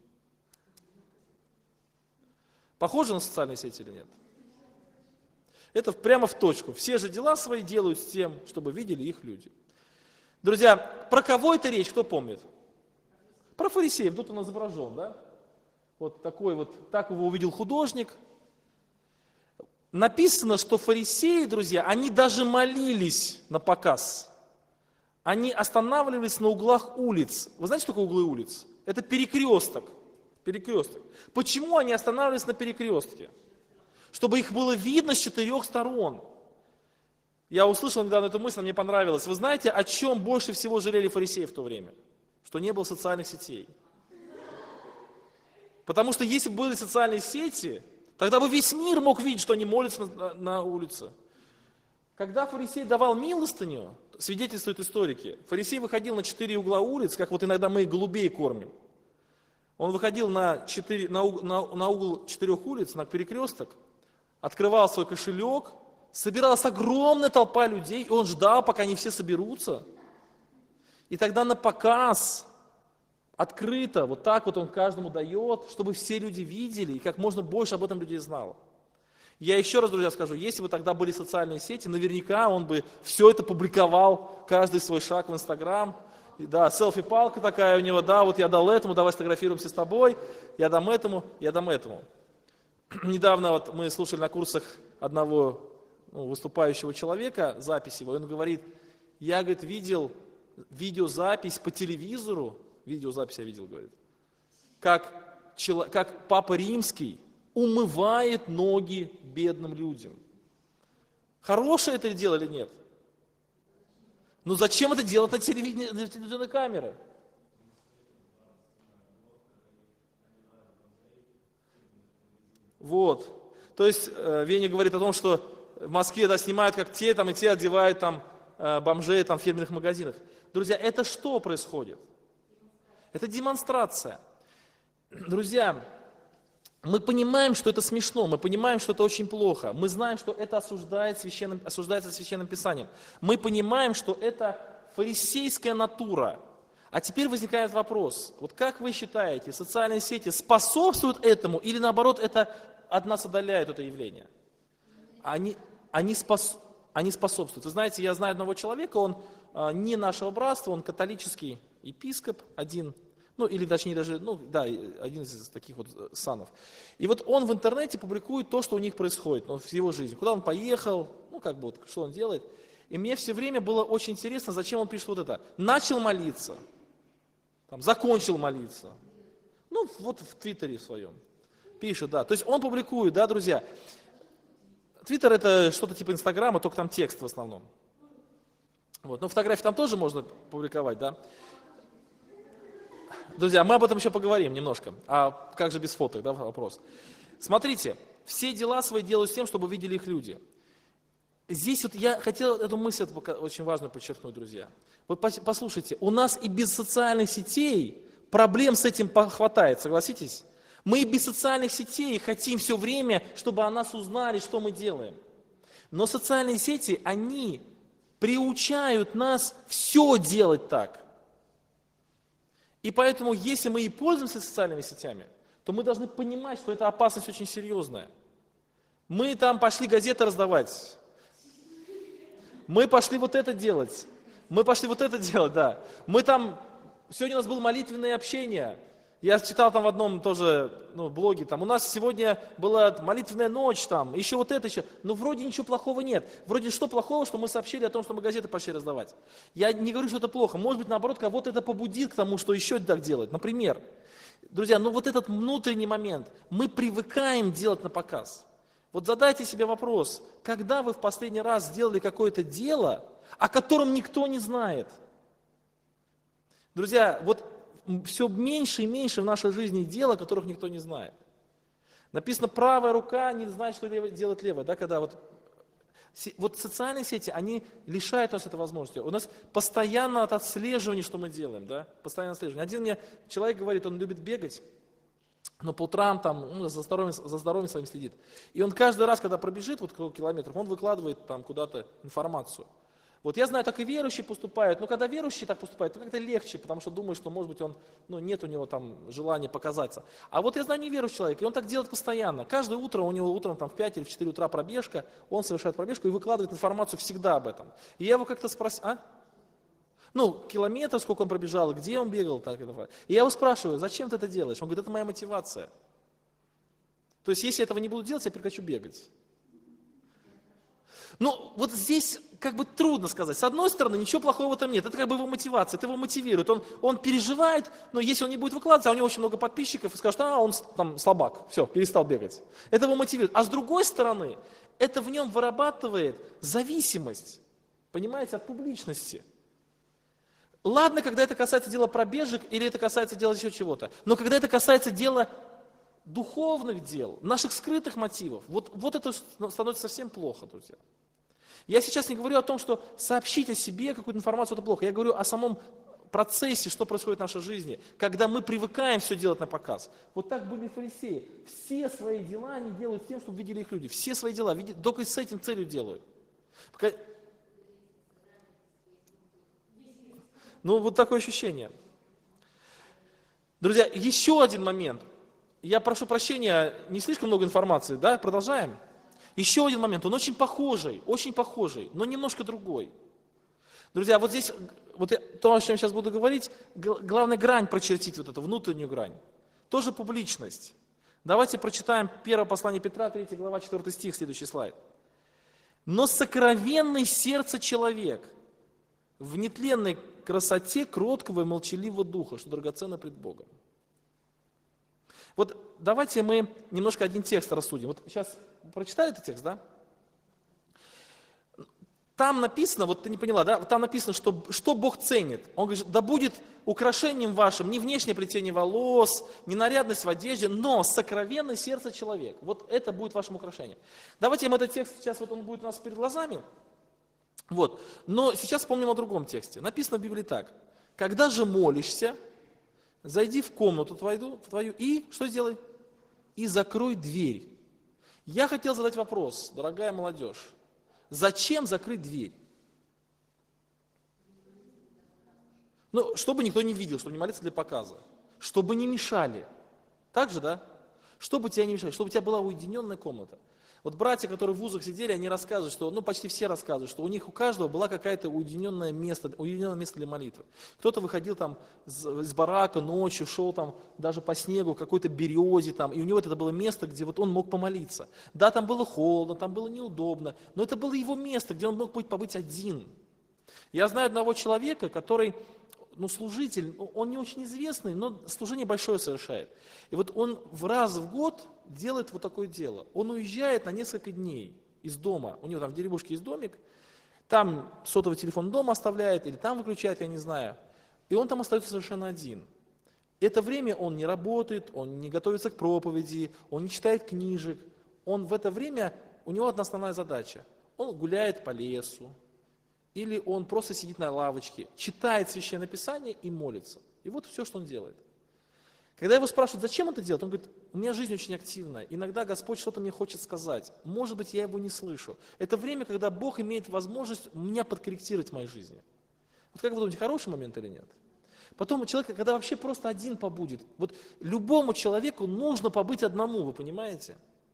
Похоже на социальные сети или нет? Это прямо в точку. Все же дела свои делают с тем, чтобы видели их люди. Друзья, про кого это речь, кто помнит? Про фарисеев, тут он изображен, да? Так его увидел художник. Написано, что фарисеи, друзья, они даже молились на показ. Они останавливались на углах улиц. Вы знаете, что такое углы улиц? Это перекресток. Почему они останавливались на перекрестке? Чтобы их было видно с 4 сторон. Я услышал недавно эту мысль, мне понравилась. Вы знаете, о чем больше всего жалели фарисеи в то время? Что не было социальных сетей. Потому что если бы были социальные сети, тогда бы весь мир мог видеть, что они молятся на улице. Когда фарисей давал милостыню, свидетельствуют историки, фарисей выходил на 4 угла улиц, как иногда мы голубей кормим. Он выходил на угол 4 улиц, на перекресток, открывал свой кошелек, собиралась огромная толпа людей, и он ждал, пока они все соберутся. И тогда на показ, открыто, он каждому дает, чтобы все люди видели, и как можно больше об этом людей знало. Я еще раз, друзья, скажу, если бы тогда были социальные сети, наверняка он бы все это публиковал, каждый свой шаг в Инстаграм. Да, селфи-палка такая у него, да, я дал этому, давай сфотографируемся с тобой, я дам этому, я дам этому. Недавно вот мы слушали на курсах одного выступающего человека, запись его, и он говорит, я, говорит, видел видеозапись по телевизору, видеозапись я видел, говорит, как Папа Римский умывает ноги бедным людям. Хорошее это дело или нет? Но зачем это делать на телевизионной камере? Вот. То есть Веня говорит о том, что в Москве снимают, как те, и те одевают бомжей в фирменных магазинах. Друзья, это что происходит? Это демонстрация. Друзья, мы понимаем, что это смешно, мы понимаем, что это очень плохо. Мы знаем, что это осуждается Священным Писанием. Мы понимаем, что это фарисейская натура. А теперь возникает вопрос, вот как вы считаете, социальные сети способствуют этому или наоборот это от нас отдаляет это явление? Они способствуют. Вы знаете, я знаю одного человека, он не нашего братства, он католический епископ, один из таких вот санов. И вот он в интернете публикует то, что у них происходит в его жизни. Куда он поехал, что он делает. И мне все время было очень интересно, зачем он пишет вот это. Начал молиться, закончил молиться. Вот в Твиттере своем. Пишет, да. То есть он публикует, да, друзья. Твиттер это что-то типа Инстаграма, только там текст в основном. Вот. Но фотографии там тоже можно публиковать, да. Друзья, мы об этом еще поговорим немножко. А как же без фоток, да, вопрос. Смотрите, все дела свои делают с тем, чтобы видели их люди. Здесь вот я хотел эту мысль очень важную подчеркнуть, друзья. Вот послушайте, у нас и без социальных сетей проблем с этим хватает, согласитесь? Мы и без социальных сетей хотим все время, чтобы о нас узнали, что мы делаем. Но социальные сети, они приучают нас все делать так. И поэтому, если мы и пользуемся социальными сетями, то мы должны понимать, что это опасность очень серьезная. Мы там пошли газеты раздавать. Мы пошли вот это делать. Да. Сегодня у нас было молитвенное общение. Я читал там в одном тоже блоге, у нас сегодня была молитвенная ночь, еще вот это еще. Но вроде ничего плохого нет. Вроде что плохого, что мы сообщили о том, что мы газеты пошли раздавать. Я не говорю, что это плохо. Может быть, наоборот, кого-то это побудит к тому, что еще так делать. Например, друзья, вот этот внутренний момент, мы привыкаем делать на показ. Вот задайте себе вопрос, когда вы в последний раз сделали какое-то дело, о котором никто не знает? Друзья, вот все меньше и меньше в нашей жизни дел, о которых никто не знает. Написано, правая рука не знает, что делает левая. Да, когда вот социальные сети, они лишают нас этой возможности. У нас постоянно от отслеживания, что мы делаем. Да? Постоянное отслеживание. Один мне человек говорит, он любит бегать, но по утрам за здоровьем своим следит. И он каждый раз, когда пробежит километров, он выкладывает куда-то информацию. Вот я знаю, так и верующие поступают, но когда верующие так поступают, то как-то легче, потому что думают, что, может быть, нет у него желания показаться. А вот я знаю неверующий человек, и он так делает постоянно. Каждое утро у него утром в 5 или в 4 утра пробежка, он совершает пробежку и выкладывает информацию всегда об этом. И я его как-то спросил, километр, сколько он пробежал, где он бегал. И я его спрашиваю, зачем ты это делаешь? Он говорит, это моя мотивация. То есть, если я этого не буду делать, я прекращу бегать. Вот здесь трудно сказать. С одной стороны, ничего плохого в этом нет. Это его мотивация, это его мотивирует. Он переживает, но если он не будет выкладываться, а у него очень много подписчиков, и скажет, он слабак, все, перестал бегать. Это его мотивирует. А с другой стороны, это в нем вырабатывает зависимость, понимаете, от публичности. Ладно, когда это касается дела пробежек, или это касается дела еще чего-то. Но когда это касается дела духовных дел, наших скрытых мотивов, вот это становится совсем плохо, друзья. Я сейчас не говорю о том, что сообщить о себе какую-то информацию, это плохо. Я говорю о самом процессе, что происходит в нашей жизни, когда мы привыкаем все делать на показ. Вот так были фарисеи. Все свои дела они делают тем, чтобы видели их люди. Все свои дела, только с этим целью делают. Вот такое ощущение. Друзья, еще один момент. Я прошу прощения, не слишком много информации, да? Продолжаем. Еще один момент, он очень похожий, но немножко другой. Друзья, вот здесь, то, о чем я сейчас буду говорить, главная грань прочертить, эту внутреннюю грань. Тоже публичность. Давайте прочитаем 1 послание Петра, 3 глава, 4 стих, следующий слайд. «Но сокровенный сердце человек в нетленной красоте кроткого и молчаливого духа, что драгоценно пред Богом». Вот давайте мы немножко один текст рассудим. Вот сейчас прочитали этот текст, да? Там написано, вот ты не поняла, да? Там написано, что Бог ценит. Он говорит, да будет украшением вашим не внешнее плетение волос, не нарядность в одежде, но сокровенное сердце человека. Вот это будет вашим украшением. Давайте мы этот текст сейчас, вот он будет у нас перед глазами. Вот. Но сейчас вспомним о другом тексте. Написано в Библии так. Когда же молишься, зайди в комнату твою и что сделай? И закрой дверь. Я хотел задать вопрос, дорогая молодежь. Зачем закрыть дверь? Ну, чтобы никто не видел, чтобы не молиться для показа. Чтобы не мешали. Так же, да? Чтобы тебя не мешали, чтобы у тебя была уединенная комната. Вот братья, которые в вузах сидели, они рассказывают, что, почти все рассказывают, что у них у каждого была какая-то уединенное место для молитвы. Кто-то выходил там из барака ночью, шел там даже по снегу, какой-то березе там, и у него это было место, где вот он мог помолиться. Да, там было холодно, там было неудобно, но это было его место, где он мог побыть один. Я знаю одного человека, который, служитель, он не очень известный, но служение большое совершает. И вот он раз в год делает вот такое дело. Он уезжает на несколько дней из дома. У него там в деревушке есть домик. Там сотовый телефон дома оставляет, или там выключает, я не знаю. И он там остается совершенно один. Это время он не работает, он не готовится к проповеди, он не читает книжек. Он в это время, у него одна основная задача. Он гуляет по лесу, или он просто сидит на лавочке, читает Священное Писание и молится. И вот все, что он делает. Когда его спрашивают, зачем это делать, он говорит, у меня жизнь очень активная, иногда Господь что-то мне хочет сказать, может быть, я его не слышу. Это время, когда Бог имеет возможность меня подкорректировать в моей жизни. Вот как вы думаете, хороший момент или нет? Потом человек, когда вообще просто один побудет, вот любому человеку нужно побыть одному, вы понимаете?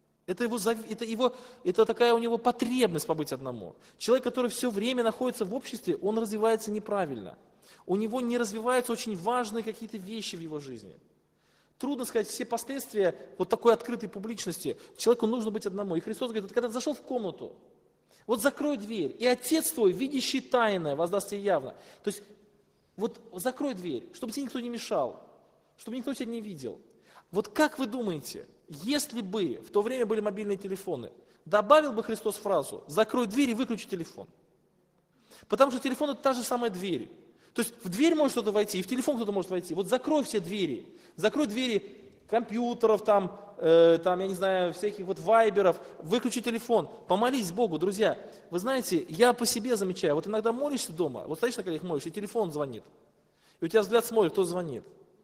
Это такая у него потребность побыть одному. Человек, который все время находится в обществе, он развивается неправильно. У него не развиваются очень важные какие-то вещи в его жизни. Трудно сказать все последствия вот такой открытой публичности. Человеку нужно быть одному. И Христос говорит, когда ты зашел в комнату, вот закрой дверь, и Отец твой, видящий тайное, воздаст тебе явно. То есть вот закрой дверь, чтобы тебе никто не мешал, чтобы никто тебя не видел. Вот как вы думаете, если бы в то время были мобильные телефоны, добавил бы Христос фразу «закрой дверь и выключи телефон»? Потому что телефон – это та же самая дверь. То есть в дверь может кто-то войти, и в телефон кто-то может войти. Вот закрой все двери. Закрой двери компьютеров, я не знаю, всяких вот вайберов, выключи телефон, помолись Богу, друзья. Вы знаете, я по себе замечаю, вот иногда молишься дома, вот стоишь на коленях молишься, и телефон звонит. И у тебя взгляд смотрит, кто звонит.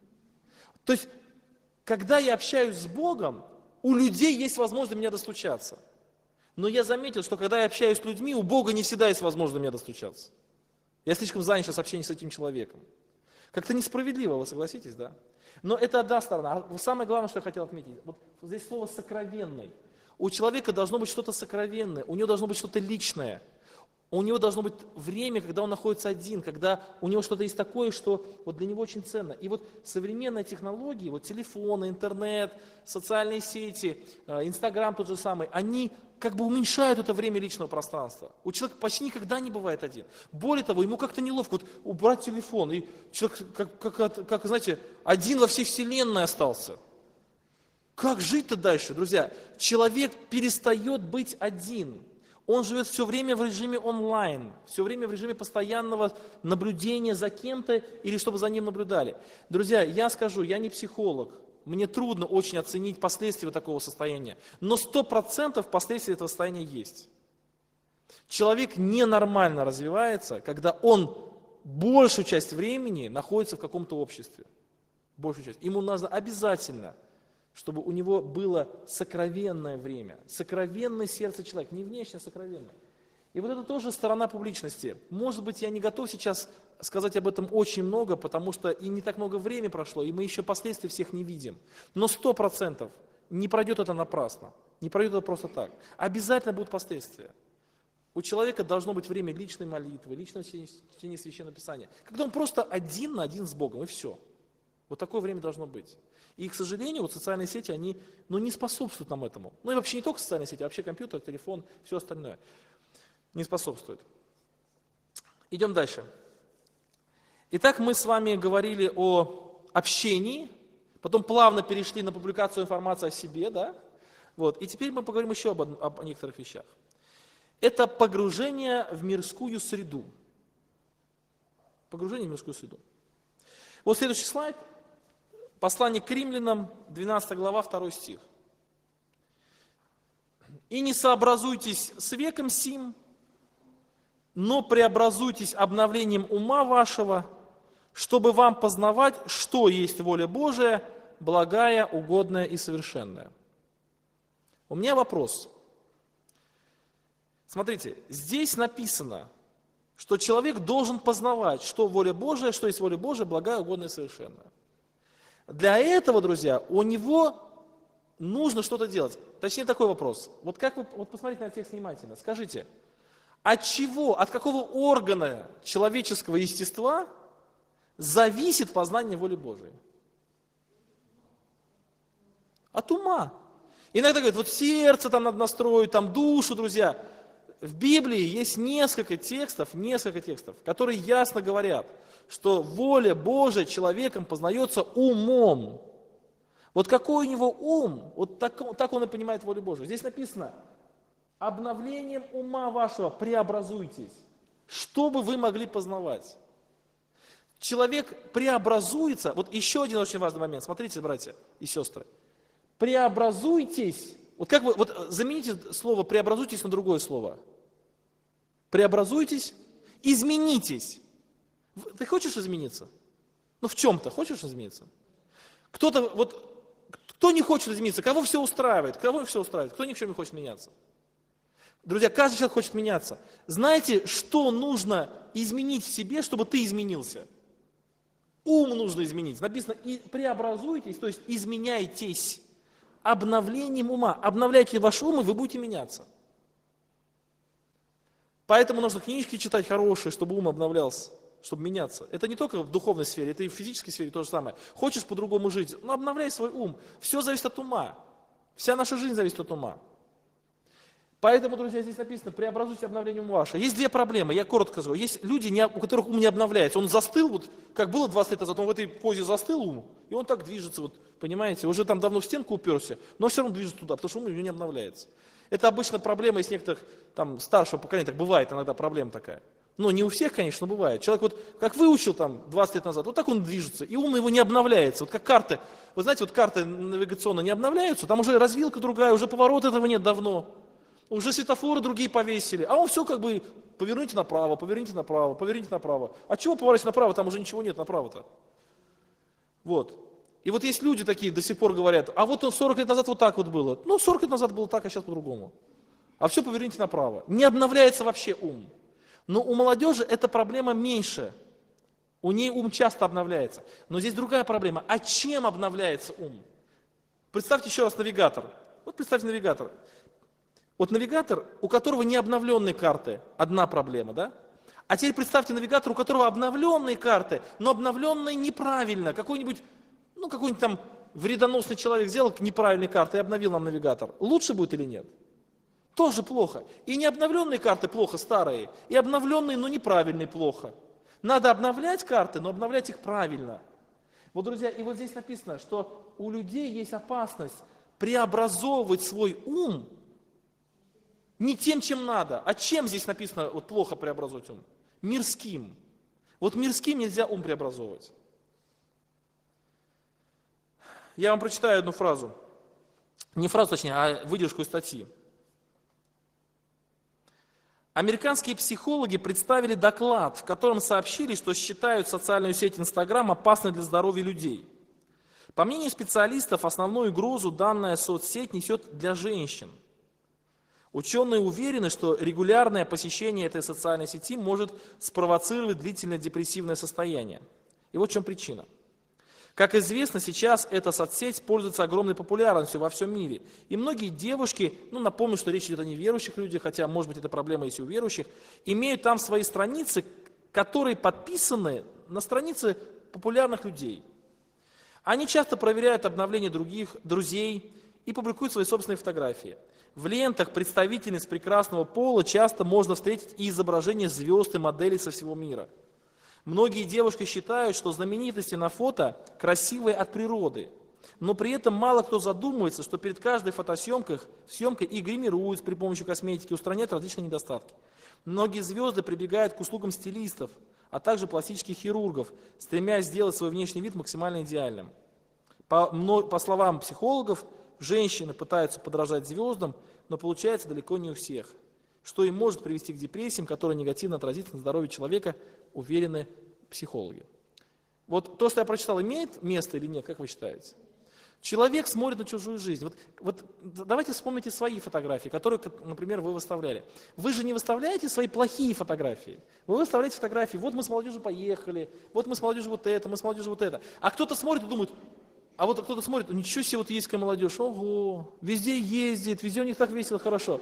То есть, когда я общаюсь с Богом, у людей есть возможность до меня достучаться. Но я заметил, что когда я общаюсь с людьми, у Бога не всегда есть возможность до меня достучаться. Я слишком занят сейчас общением с этим человеком. Как-то несправедливо, вы согласитесь, да? Но это одна сторона. А самое главное, что я хотел отметить, вот здесь слово «сокровенный». У человека должно быть что-то сокровенное, у него должно быть что-то личное. У него должно быть время, когда он находится один, когда у него что-то есть такое, что вот для него очень ценно. И вот современные технологии, вот телефоны, интернет, социальные сети, Инстаграм тот же самый, они как бы уменьшают это время личного пространства. У человека почти никогда не бывает один. Более того, ему как-то неловко вот убрать телефон, и человек, как знаете, один во всей вселенной остался. Как жить-то дальше, друзья? Человек перестает быть один. Он живет все время в режиме онлайн, все время в режиме постоянного наблюдения за кем-то или чтобы за ним наблюдали. Друзья, я скажу, я не психолог, мне трудно очень оценить последствия такого состояния, но 100% последствия этого состояния есть. Человек ненормально развивается, когда он большую часть времени находится в каком-то обществе. Большую часть. Ему нужно обязательно, чтобы у него было сокровенное время, сокровенное сердце человека, не внешне, а сокровенное. И вот это тоже сторона публичности. Может быть, я не готов сейчас сказать об этом очень много, потому что и не так много времени прошло, и мы еще последствий всех не видим. Но 100% не пройдет это напрасно, не пройдет это просто так. Обязательно будут последствия. У человека должно быть время личной молитвы, личного чтения Священного Писания, когда он просто один на один с Богом, и все. Вот такое время должно быть. И, к сожалению, вот социальные сети, они не способствуют нам этому. Ну и вообще не только социальные сети, а вообще компьютер, телефон, все остальное не способствует. Идем дальше. Итак, мы с вами говорили о общении, потом плавно перешли на публикацию информации о себе, да? Вот. И теперь мы поговорим еще об некоторых вещах. Это погружение в мирскую среду. Погружение в мирскую среду. Вот следующий слайд. Послание к римлянам, 12 глава, 2 стих. «И не сообразуйтесь с веком сим, но преобразуйтесь обновлением ума вашего, чтобы вам познавать, что есть воля Божия, благая, угодная и совершенная». У меня вопрос. Смотрите, здесь написано, что человек должен познавать, что воля Божия, что есть воля Божия, благая, угодная и совершенная. Для этого, друзья, у него нужно что-то делать. Точнее, такой вопрос. Вот как вы, посмотрите на текст внимательно. Скажите, от чего, от какого органа человеческого естества зависит познание воли Божией? От ума. Иногда говорят, вот сердце там надо настроить, там душу, друзья. В Библии есть несколько текстов, которые ясно говорят, что воля Божия человеком познается умом. Вот какой у него ум, вот так он и понимает волю Божию. Здесь написано, обновлением ума вашего преобразуйтесь, чтобы вы могли познавать. Человек преобразуется, вот еще один очень важный момент, смотрите, братья и сестры, преобразуйтесь, вот как вы, вот замените слово преобразуйтесь на другое слово. Преобразуйтесь, изменитесь. Ты хочешь измениться? Ну в чем-то хочешь измениться? Кто-то, вот, кто не хочет измениться, кого все устраивает, кто ни в чем не хочет меняться? Друзья, каждый человек хочет меняться. Знаете, что нужно изменить в себе, чтобы ты изменился? Ум нужно изменить. Написано, и преобразуйтесь, то есть изменяйтесь обновлением ума. Обновляйте ваш ум, и вы будете меняться. Поэтому нужно книжки читать хорошие, чтобы ум обновлялся, чтобы меняться. Это не только в духовной сфере, это и в физической сфере то же самое. Хочешь по-другому жить, обновляй свой ум. Все зависит от ума. Вся наша жизнь зависит от ума. Поэтому, друзья, здесь написано, преобразуйте обновлением ваше. Есть две проблемы, я коротко скажу. Есть люди, у которых ум не обновляется. Он застыл, вот как было 20 лет назад, он в этой позе застыл ум, и он так движется, вот, понимаете, уже там давно в стенку уперся, но все равно движется туда, потому что ум у него не обновляется. Это обычно проблема из некоторых там старшего поколения, так бывает иногда проблема такая. Но не у всех, конечно, бывает. Человек вот как выучил там 20 лет назад, вот так он движется, и ум его не обновляется. Вот как карты, вы знаете, вот карты навигационно не обновляются, там уже развилка другая, уже поворота этого нет давно. Уже светофоры другие повесили, а он все как бы поверните направо, поверните направо, поверните направо. А чего поворачивать направо, там уже ничего нет направо-то. Вот. И вот есть люди такие, до сих пор говорят, а вот 40 лет назад вот так вот было. Ну, 40 лет назад было так, а сейчас по-другому. А все поверните направо. Не обновляется вообще ум. Но у молодежи эта проблема меньше. У ней ум часто обновляется. Но здесь другая проблема. А чем обновляется ум? Представьте еще раз навигатор. Вот представьте навигатор. Вот навигатор, у которого не обновленные карты, одна проблема, да? А теперь представьте навигатор, у которого обновленные карты, но обновленные неправильно. Какой-нибудь там вредоносный человек сделал неправильные карты и обновил нам навигатор. Лучше будет или нет? Тоже плохо. И необновленные карты плохо, старые, и обновленные, но неправильные плохо. Надо обновлять карты, но обновлять их правильно. Вот, друзья, и вот здесь написано, что у людей есть опасность преобразовывать свой ум не тем, чем надо. А чем здесь написано вот плохо преобразовать ум? Мирским. Вот мирским нельзя ум преобразовывать. Я вам прочитаю одну фразу. Не фразу, точнее, а выдержку из статьи. Американские психологи представили доклад, в котором сообщили, что считают социальную сеть Instagram опасной для здоровья людей. По мнению специалистов, основную угрозу данная соцсеть несет для женщин. Ученые уверены, что регулярное посещение этой социальной сети может спровоцировать длительное депрессивное состояние. И вот в чем причина. Как известно, сейчас эта соцсеть пользуется огромной популярностью во всем мире. И многие девушки, напомню, что речь идет о неверующих людях, хотя, может быть, эта проблема есть и у верующих, имеют там свои страницы, которые подписаны на страницы популярных людей. Они часто проверяют обновления других друзей и публикуют свои собственные фотографии. В лентах представительниц прекрасного пола часто можно встретить и изображения звезд и моделей со всего мира. Многие девушки считают, что знаменитости на фото красивые от природы, но при этом мало кто задумывается, что перед каждой съемкой и гримируются при помощи косметики, устраняют различные недостатки. Многие звезды прибегают к услугам стилистов, а также пластических хирургов, стремясь сделать свой внешний вид максимально идеальным. По словам психологов, женщины пытаются подражать звездам, но получается далеко не у всех, что и может привести к депрессиям, которые негативно отразятся на здоровье человека, уверены психологи. Вот то, что я прочитал, имеет место или нет, как вы считаете? Человек смотрит на чужую жизнь. Вот давайте вспомните свои фотографии, которые, например, вы выставляли. Вы же не выставляете свои плохие фотографии. Вы выставляете фотографии, вот мы с молодежью поехали, вот мы с молодежью вот это, мы с молодежью вот это. А кто-то смотрит и думает, а вот кто-то смотрит, ничего себе, вот есть какая молодежь, ого, везде ездит, везде у них так весело, хорошо.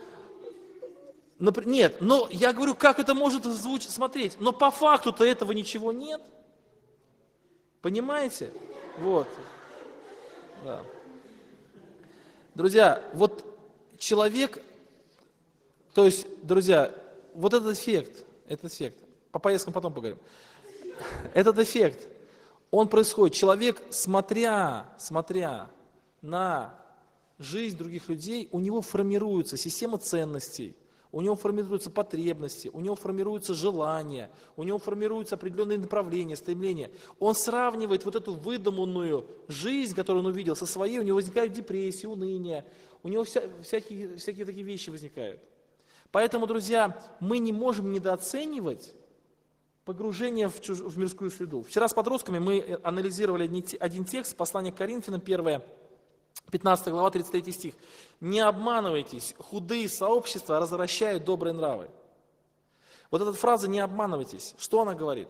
Нет, но я говорю, как это может звучать, смотреть, но по факту-то этого ничего нет. Понимаете? Вот. Да. Друзья, вот человек, то есть, друзья, вот этот эффект, по поездкам потом поговорим, этот эффект, он происходит, человек, смотря на жизнь других людей, у него формируется система ценностей, у него формируются потребности, у него формируются желания, у него формируются определенные направления, стремления. Он сравнивает вот эту выдуманную жизнь, которую он увидел, со своей, у него возникают депрессии, уныние, у него всякие такие вещи возникают. Поэтому, друзья, мы не можем недооценивать погружение в мирскую среду. Вчера с подростками мы анализировали один текст, послание к Коринфянам, 15 глава, 33 стих. «Не обманывайтесь, худые сообщества развращают добрые нравы». Вот эта фраза «не обманывайтесь», что она говорит?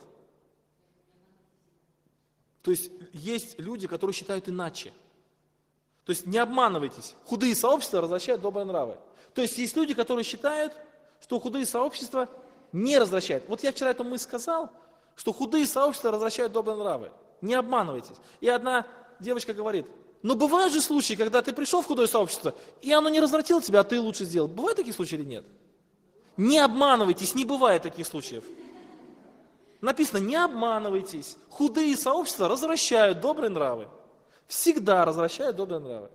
То есть есть люди, которые считают иначе. То есть не обманывайтесь, худые сообщества развращают добрые нравы. То есть есть люди, которые считают, что худые сообщества не развращают. Вот я вчера эту мысль сказал, что худые сообщества развращают добрые нравы. Не обманывайтесь. И одна девочка говорит, но бывают же случаи, когда ты пришел в худое сообщество, и оно не развратило тебя, а ты лучше сделал. Бывают такие случаи или нет? Не обманывайтесь, не бывает таких случаев. Написано, не обманывайтесь, худые сообщества развращают добрые нравы. Всегда развращают добрые нравы.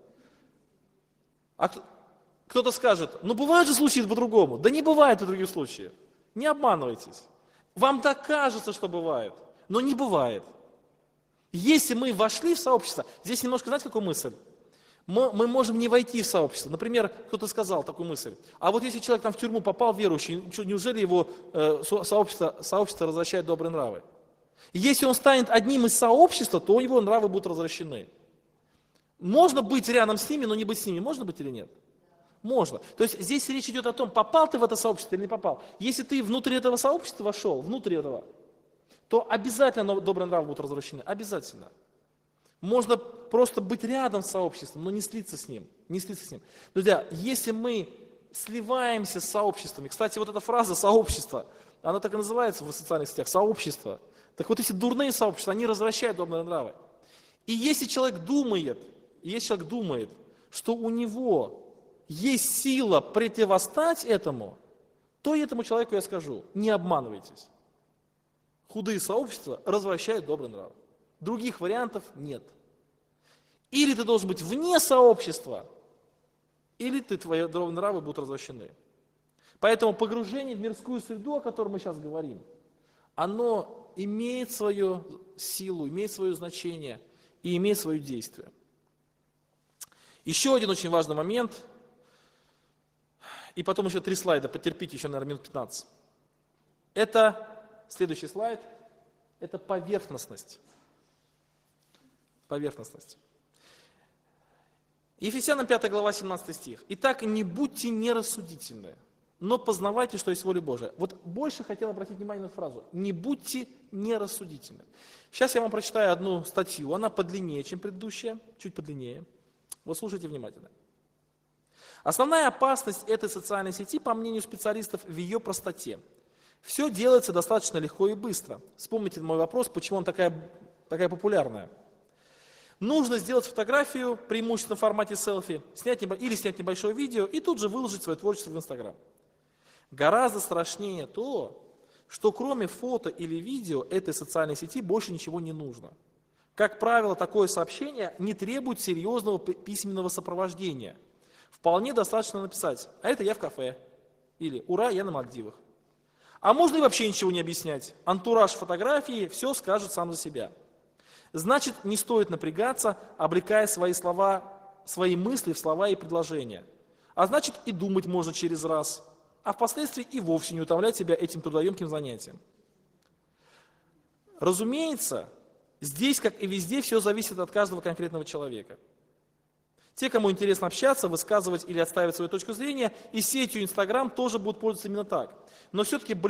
А кто-то скажет, ну бывают же случаи по-другому. Да не бывает и других случаев. Не обманывайтесь. Вам так кажется, что бывает, но не бывает. Если мы вошли в сообщество, здесь немножко, знаете, какую мысль? Мы можем не войти в сообщество. Например, кто-то сказал такую мысль. А вот если человек там в тюрьму попал, верующий, неужели его сообщество развращает добрые нравы? Если он станет одним из сообщества, то его нравы будут развращены. Можно быть рядом с ними, но не быть с ними. Можно быть или нет? Можно. То есть здесь речь идет о том, попал ты в это сообщество или не попал. Если ты внутри этого сообщества вошел, внутри этого, то обязательно добрые нравы будут развращены. Обязательно. Можно просто быть рядом с сообществом, но не слиться с ним. Друзья, если мы сливаемся с сообществами, кстати, вот эта фраза «сообщество», она так и называется в социальных сетях, «сообщество». Так вот, эти дурные сообщества, они развращают добрые нравы. И если человек думает, что у него есть сила противостать этому, то этому человеку я скажу, не обманывайтесь. Худые сообщества развращают добрые нравы. Других вариантов нет. Или ты должен быть вне сообщества, или твои добрые нравы будут развращены. Поэтому погружение в мирскую среду, о которой мы сейчас говорим, оно имеет свою силу, имеет свое значение и имеет свое действие. Еще один очень важный момент, и потом еще 3 слайда, потерпите еще, наверное, минут 15. Это, следующий слайд, это поверхностность. Ефесянам 5 глава, 17 стих. «Итак, не будьте нерассудительны, но познавайте, что есть воля Божия». Вот больше хотел обратить внимание на эту фразу. «Не будьте нерассудительны». Сейчас я вам прочитаю одну статью, она подлиннее, чем предыдущая, чуть подлиннее. Вот слушайте внимательно. Основная опасность этой социальной сети, по мнению специалистов, в ее простоте. Все делается достаточно легко и быстро. Вспомните мой вопрос, почему она такая популярная. Нужно сделать фотографию, преимущественно в формате селфи, снять небольшое видео и тут же выложить свое творчество в Инстаграм. Гораздо страшнее то, что кроме фото или видео этой социальной сети больше ничего не нужно. Как правило, такое сообщение не требует серьезного письменного сопровождения. Вполне достаточно написать: а это я в кафе, или ура, я на Мальдивах. А можно и вообще ничего не объяснять. Антураж фотографии все скажет сам за себя. Значит, не стоит напрягаться, облекая свои мысли в слова и предложения. А значит, и думать можно через раз, а впоследствии и вовсе не утомлять себя этим трудоемким занятием. Разумеется, здесь, как и везде, все зависит от каждого конкретного человека. Те, кому интересно общаться, высказывать или отстаивать свою точку зрения, и сетью Инстаграм тоже будут пользоваться именно так. Но все-таки для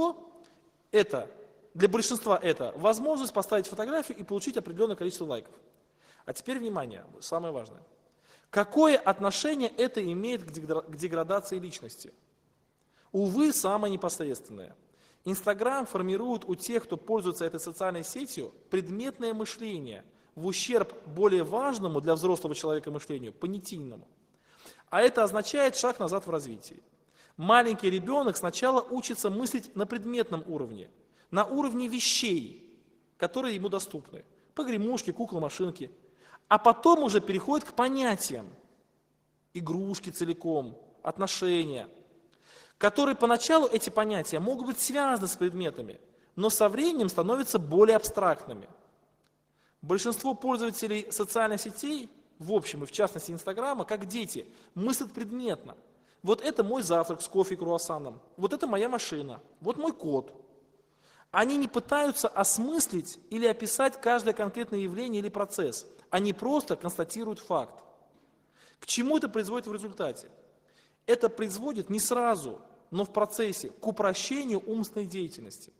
большинства это возможность поставить фотографию и получить определенное количество лайков. А теперь внимание, самое важное. Какое отношение это имеет к деградации личности? Увы, самое непосредственное. Инстаграм формирует у тех, кто пользуется этой социальной сетью, предметное мышление в ущерб более важному для взрослого человека мышлению, понятийному. А это означает шаг назад в развитии. Маленький ребенок сначала учится мыслить на предметном уровне, на уровне вещей, которые ему доступны. Погремушки, куклы, машинки. А потом уже переходит к понятиям. Игрушки целиком, отношения. Которые поначалу эти понятия могут быть связаны с предметами, но со временем становятся более абстрактными. Большинство пользователей социальных сетей, в общем и в частности Инстаграма, как дети, мыслят предметно. Вот это мой завтрак с кофе и круассаном, вот это моя машина, вот мой кот. Они не пытаются осмыслить или описать каждое конкретное явление или процесс. Они просто констатируют факт. К чему это производит в результате? Это производит не сразу, но в процессе к упрощению умственной деятельности.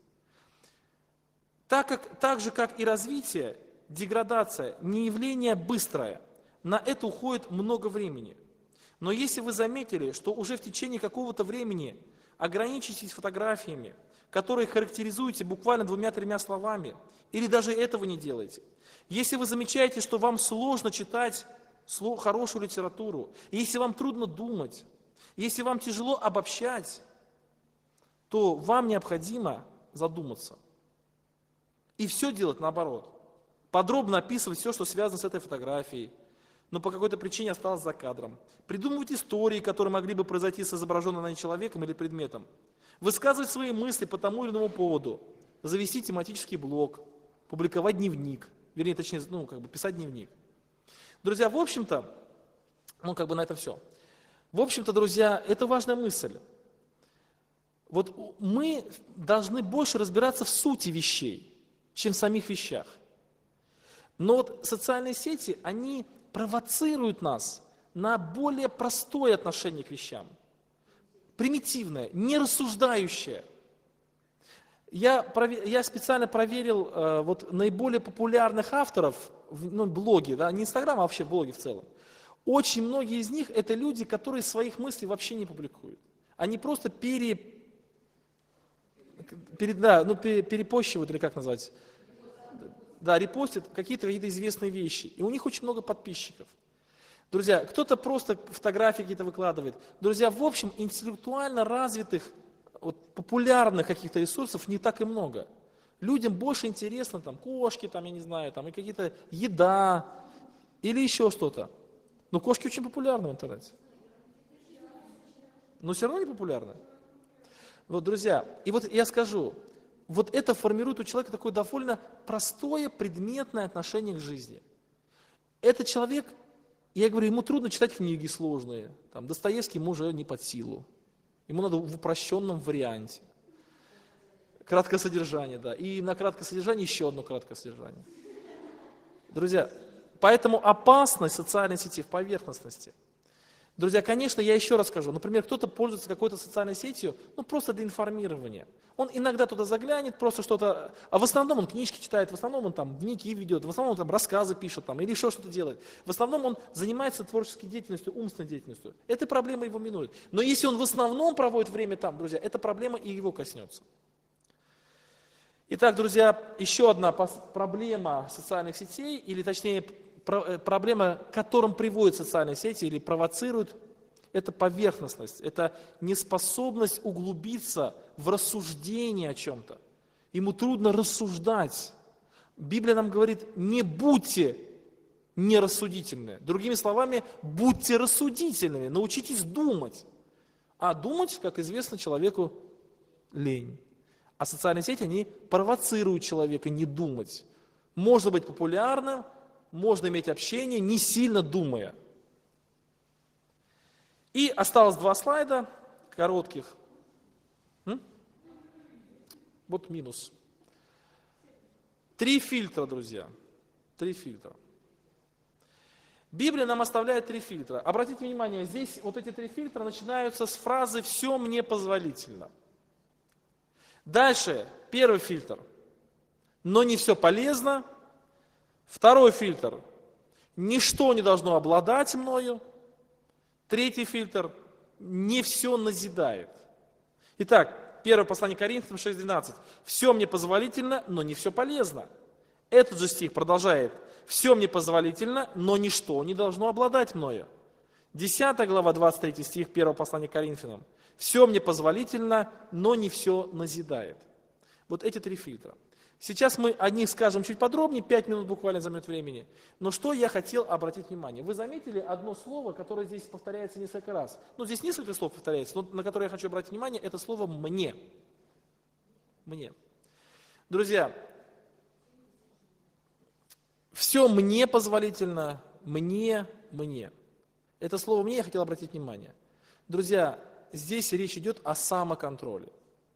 Так же, как и развитие, деградация не явление быстрое, на это уходит много времени. Но если вы заметили, что уже в течение какого-то времени ограничитесь фотографиями, которые характеризуете буквально 2-3 словами, или даже этого не делаете, если вы замечаете, что вам сложно читать хорошую литературу, если вам трудно думать, если вам тяжело обобщать, то вам необходимо задуматься. И все делать наоборот. Подробно описывать все, что связано с этой фотографией, но по какой-то причине осталось за кадром. Придумывать истории, которые могли бы произойти с изображенным на ней человеком или предметом. Высказывать свои мысли по тому или иному поводу. Завести тематический блог, публиковать дневник. Вернее, точнее, писать дневник. Друзья, в общем-то, на этом все. В общем-то, друзья, это важная мысль. Вот мы должны больше разбираться в сути вещей, чем в самих вещах. Но вот социальные сети, они провоцируют нас на более простое отношение к вещам. Примитивное, не рассуждающее. Я специально проверил наиболее популярных авторов, блоги, да, не Инстаграм, а вообще блоги в целом. Очень многие из них это люди, которые своих мыслей вообще не публикуют. Они просто перепощивают, или как назвать? Да, репостят какие-то известные вещи. И у них очень много подписчиков. Друзья, кто-то просто фотографии какие-то выкладывает. Друзья, в общем, интеллектуально развитых, популярных каких-то ресурсов не так и много. Людям больше интересно кошки, я не знаю, и какие-то еда, или еще что-то. Но кошки очень популярны в интернете. Но все равно не популярны. Друзья, и я скажу, это формирует у человека такое довольно простое предметное отношение к жизни. Этот человек, я говорю, ему трудно читать книги сложные, Достоевский ему уже не под силу. Ему надо в упрощенном варианте. Краткое содержание, да. И на краткое содержание еще одно краткое содержание. Друзья, поэтому опасность социальной сети в поверхностности. Друзья, конечно, я еще раз скажу, например, кто-то пользуется какой-то социальной сетью, просто для информирования. Он иногда туда заглянет, просто что-то, а в основном он книжки читает, в основном он дневники ведет, в основном он рассказы пишет или еще что-то делает. В основном он занимается творческой деятельностью, умственной деятельностью. Эта проблема его минует. Но если он в основном проводит время там, друзья, эта проблема и его коснется. Итак, друзья, еще одна проблема социальных сетей, или точнее проблема, к которым приводят социальные сети или провоцируют, это поверхностность, это неспособность углубиться в рассуждение о чем-то. Ему трудно рассуждать. Библия нам говорит, не будьте нерассудительны. Другими словами, будьте рассудительными, научитесь думать. А думать, как известно, человеку лень. А социальные сети, они провоцируют человека не думать. Можно быть популярным, можно иметь общение, не сильно думая. И осталось 2 слайда коротких. Вот минус. 3 фильтра, друзья. 3 фильтра. Библия нам оставляет 3 фильтра. Обратите внимание, здесь вот эти 3 фильтра начинаются с фразы «все мне позволительно». Дальше, 1 фильтр. Но не все полезно. 2 фильтр. Ничто не должно обладать мною. 3 фильтр. Не все назидает. Итак, 1 послание Коринфянам 6:12. Все мне позволительно, но не все полезно. Этот же стих продолжает. Все мне позволительно, но ничто не должно обладать мною. 10 глава, 23 стих 1 послания Коринфянам. Все мне позволительно, но не все назидает. Вот эти 3 фильтра. Сейчас мы о них скажем чуть подробнее, 5 минут буквально займет времени. Но что я хотел обратить внимание. Вы заметили одно слово, которое здесь повторяется несколько раз. Ну, здесь несколько слов повторяется, но на которое я хочу обратить внимание, это слово «мне». Мне. Друзья, все мне позволительно, мне. Это слово «мне» я хотел обратить внимание. Друзья, здесь речь идет о самоконтроле.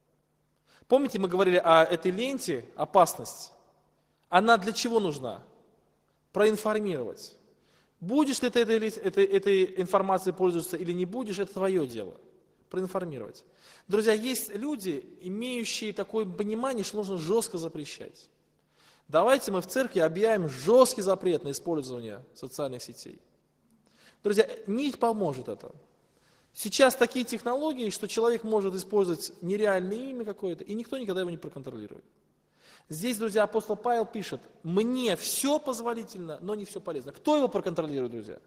Помните, мы говорили о этой ленте «Опасность». Она для чего нужна? Проинформировать. Будешь ли ты этой информацией пользоваться или не будешь, это твое дело. Проинформировать. Друзья, есть люди, имеющие такое понимание, что нужно жестко запрещать. Давайте мы в церкви объявим жесткий запрет на использование социальных сетей. Друзья, не поможет это. Сейчас такие технологии, что человек может использовать нереальное имя какое-то, и никто никогда его не проконтролирует. Здесь, друзья, апостол Павел пишет, мне все позволительно, но не все полезно. Кто его проконтролирует, друзья?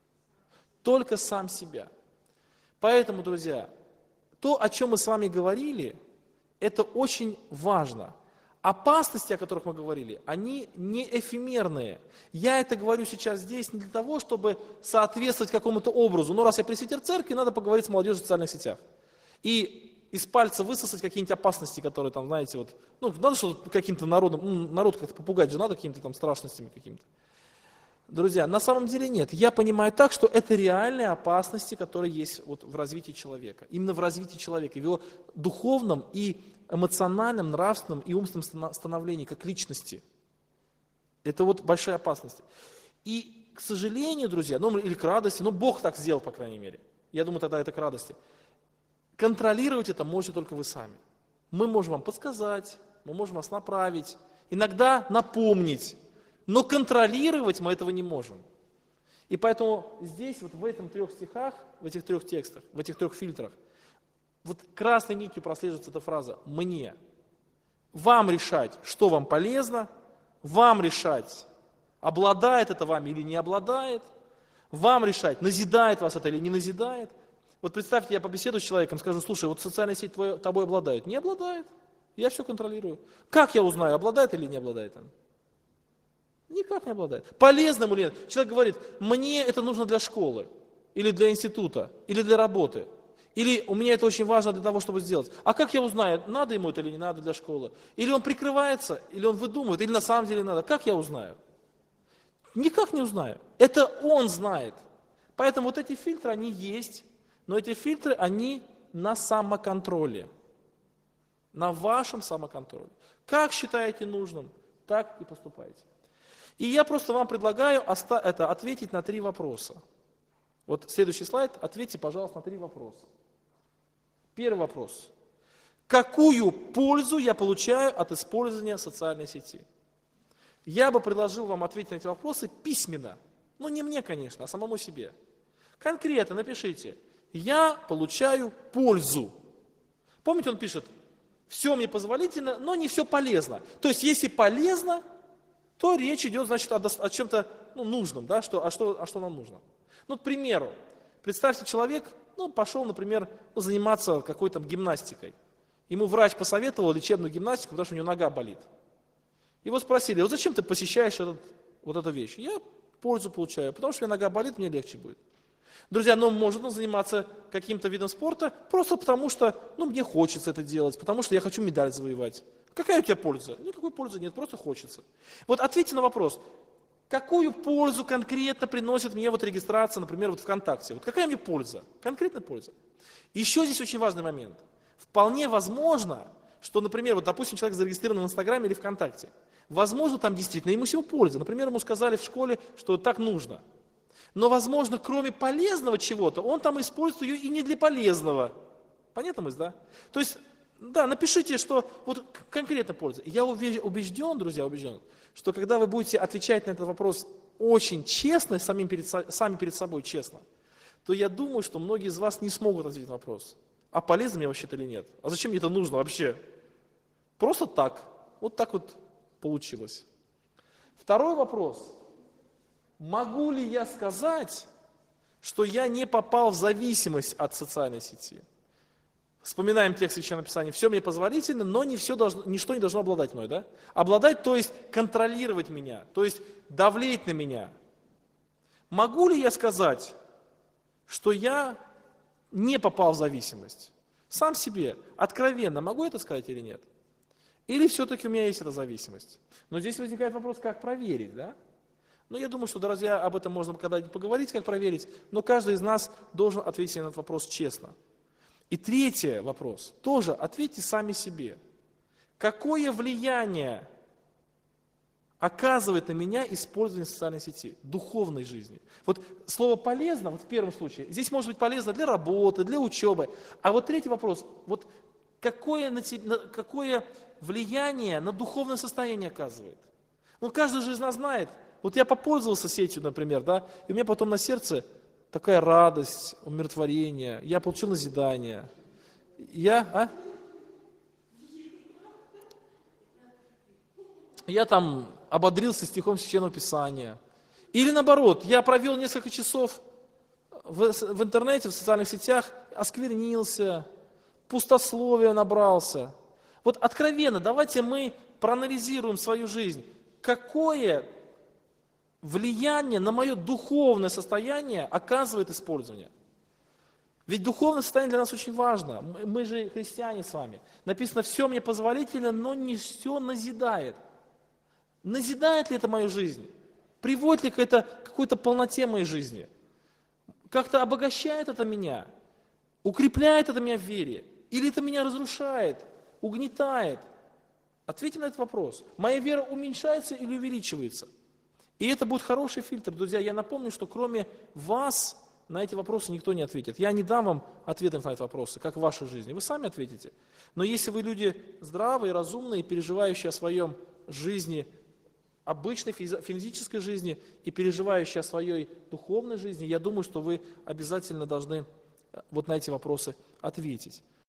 Только сам себя. Поэтому, друзья, то, о чем мы с вами говорили, это очень важно. Опасности, о которых мы говорили, они не эфемерные. Я это говорю сейчас здесь не для того, чтобы соответствовать какому-то образу. Но раз я пресвитер церкви, надо поговорить с молодежью в социальных сетях. И из пальца высосать какие-нибудь опасности, которые там, знаете, вот, ну, надо что-то каким-то народом, народ как-то попугать же надо какими-то там страшностями какими-то. Друзья, на самом деле нет. Я понимаю так, что это реальные опасности, которые есть вот в развитии человека. Именно в развитии человека, в его духовном и эмоциональном, нравственном и умственном становлении, как личности. Это вот большая опасность. И, к сожалению, друзья, ну или к радости, но Бог так сделал, по крайней мере. Я думаю, тогда это к радости. Контролировать это можете только вы сами. Мы можем вам подсказать, мы можем вас направить, иногда напомнить, но контролировать мы этого не можем. И поэтому здесь, вот в этих 3 стихах, в этих 3 текстах, в этих 3 фильтрах, вот красной нитью прослеживается эта фраза «мне». Вам решать, что вам полезно, вам решать, обладает это вами или не обладает, вам решать, назидает вас это или не назидает. Вот представьте, я побеседую с человеком, скажу, слушай, вот социальная сеть тобой обладает. Не обладает, я все контролирую. Как я узнаю, обладает или не обладает он? Никак не обладает. Полезным или нет? Человек говорит, мне это нужно для школы, или для института, или для работы. Или у меня это очень важно для того, чтобы сделать. А как я узнаю, надо ему это или не надо для школы? Или он прикрывается, или он выдумывает, или на самом деле надо. Как я узнаю? Никак не узнаю. Это он знает. Поэтому вот эти фильтры, они есть, но эти фильтры, они на самоконтроле. На вашем самоконтроле. Как считаете нужным, так и поступайте. И я просто вам предлагаю ответить на 3 вопроса. Вот следующий слайд, ответьте, пожалуйста, на 3 вопроса. Первый вопрос. Какую пользу я получаю от использования социальной сети? Я бы предложил вам ответить на эти вопросы письменно. Ну, не мне, конечно, а самому себе. Конкретно напишите. Я получаю пользу. Помните, он пишет, все мне позволительно, но не все полезно. То есть, если полезно, то речь идет, значит, о чем-то нужным, да, что нам нужно. Ну, к примеру, представьте, человек, пошел, например, заниматься какой-то гимнастикой. Ему врач посоветовал лечебную гимнастику, потому что у него нога болит. Его спросили: вот зачем ты посещаешь вот эту вещь? Я пользу получаю, потому что у меня нога болит, мне легче будет. Друзья, можно заниматься каким-то видом спорта просто потому, что мне хочется это делать, потому что я хочу медаль завоевать. Какая у тебя польза? Никакой пользы нет, просто хочется. Вот ответьте на вопрос, какую пользу конкретно приносит мне регистрация, например, ВКонтакте? Вот какая мне польза? Конкретная польза. Еще здесь очень важный момент. Вполне возможно, что, например, допустим, человек зарегистрирован в Инстаграме или ВКонтакте. Возможно, там действительно ему всего польза. Например, ему сказали в школе, что так нужно. Но, возможно, кроме полезного чего-то, он там использует ее и не для полезного. Понятно мысль, да? То есть, да, напишите, что конкретно польза. Я убежден, друзья, что когда вы будете отвечать на этот вопрос очень честно, сами перед собой честно, то я думаю, что многие из вас не смогут ответить на вопрос, а полезно мне вообще-то или нет? А зачем мне это нужно вообще? Просто так. Вот так вот получилось. Второй вопрос. Могу ли я сказать, что я не попал в зависимость от социальной сети? Вспоминаем текст Священного Писания. Все мне позволительно, но ничто не должно обладать мной. Да? Обладать, то есть контролировать меня, то есть давлеть на меня. Могу ли я сказать, что я не попал в зависимость? Сам себе, откровенно, могу это сказать или нет? Или все-таки у меня есть эта зависимость? Но здесь возникает вопрос, как проверить, да? Я думаю, что, друзья, об этом можно когда-нибудь поговорить, как проверить, но каждый из нас должен ответить на этот вопрос честно. И третий вопрос, тоже ответьте сами себе. Какое влияние оказывает на меня использование социальной сети, духовной жизни? Слово «полезно», в первом случае, здесь может быть полезно для работы, для учебы. А третий вопрос, какое влияние на духовное состояние оказывает? Каждый же из нас знает. Я попользовался сетью, например, да, и у меня потом на сердце такая радость, умиротворение, я получил назидание. Я там ободрился стихом Священного Писания. Или наоборот, я провел несколько часов в интернете, в социальных сетях, осквернился, пустословия набрался. Откровенно, давайте мы проанализируем свою жизнь. Какое влияние на мое духовное состояние оказывает использование? Ведь духовное состояние для нас очень важно. Мы же христиане с вами. Написано: все мне позволительно, но не все назидает. Назидает ли это мою жизнь? Приводит ли это к какой-то полноте моей жизни? Как-то обогащает это меня? Укрепляет это меня в вере? Или это меня разрушает, угнетает? Ответьте на этот вопрос. Моя вера уменьшается или увеличивается? И это будет хороший фильтр, друзья. Я напомню, что кроме вас на эти вопросы никто не ответит. Я не дам вам ответов на эти вопросы, как в вашей жизни. Вы сами ответите. Но если вы люди здравые, разумные, переживающие о своем жизни, обычной физической жизни и переживающие о своей духовной жизни, я думаю, что вы обязательно должны на эти вопросы ответить.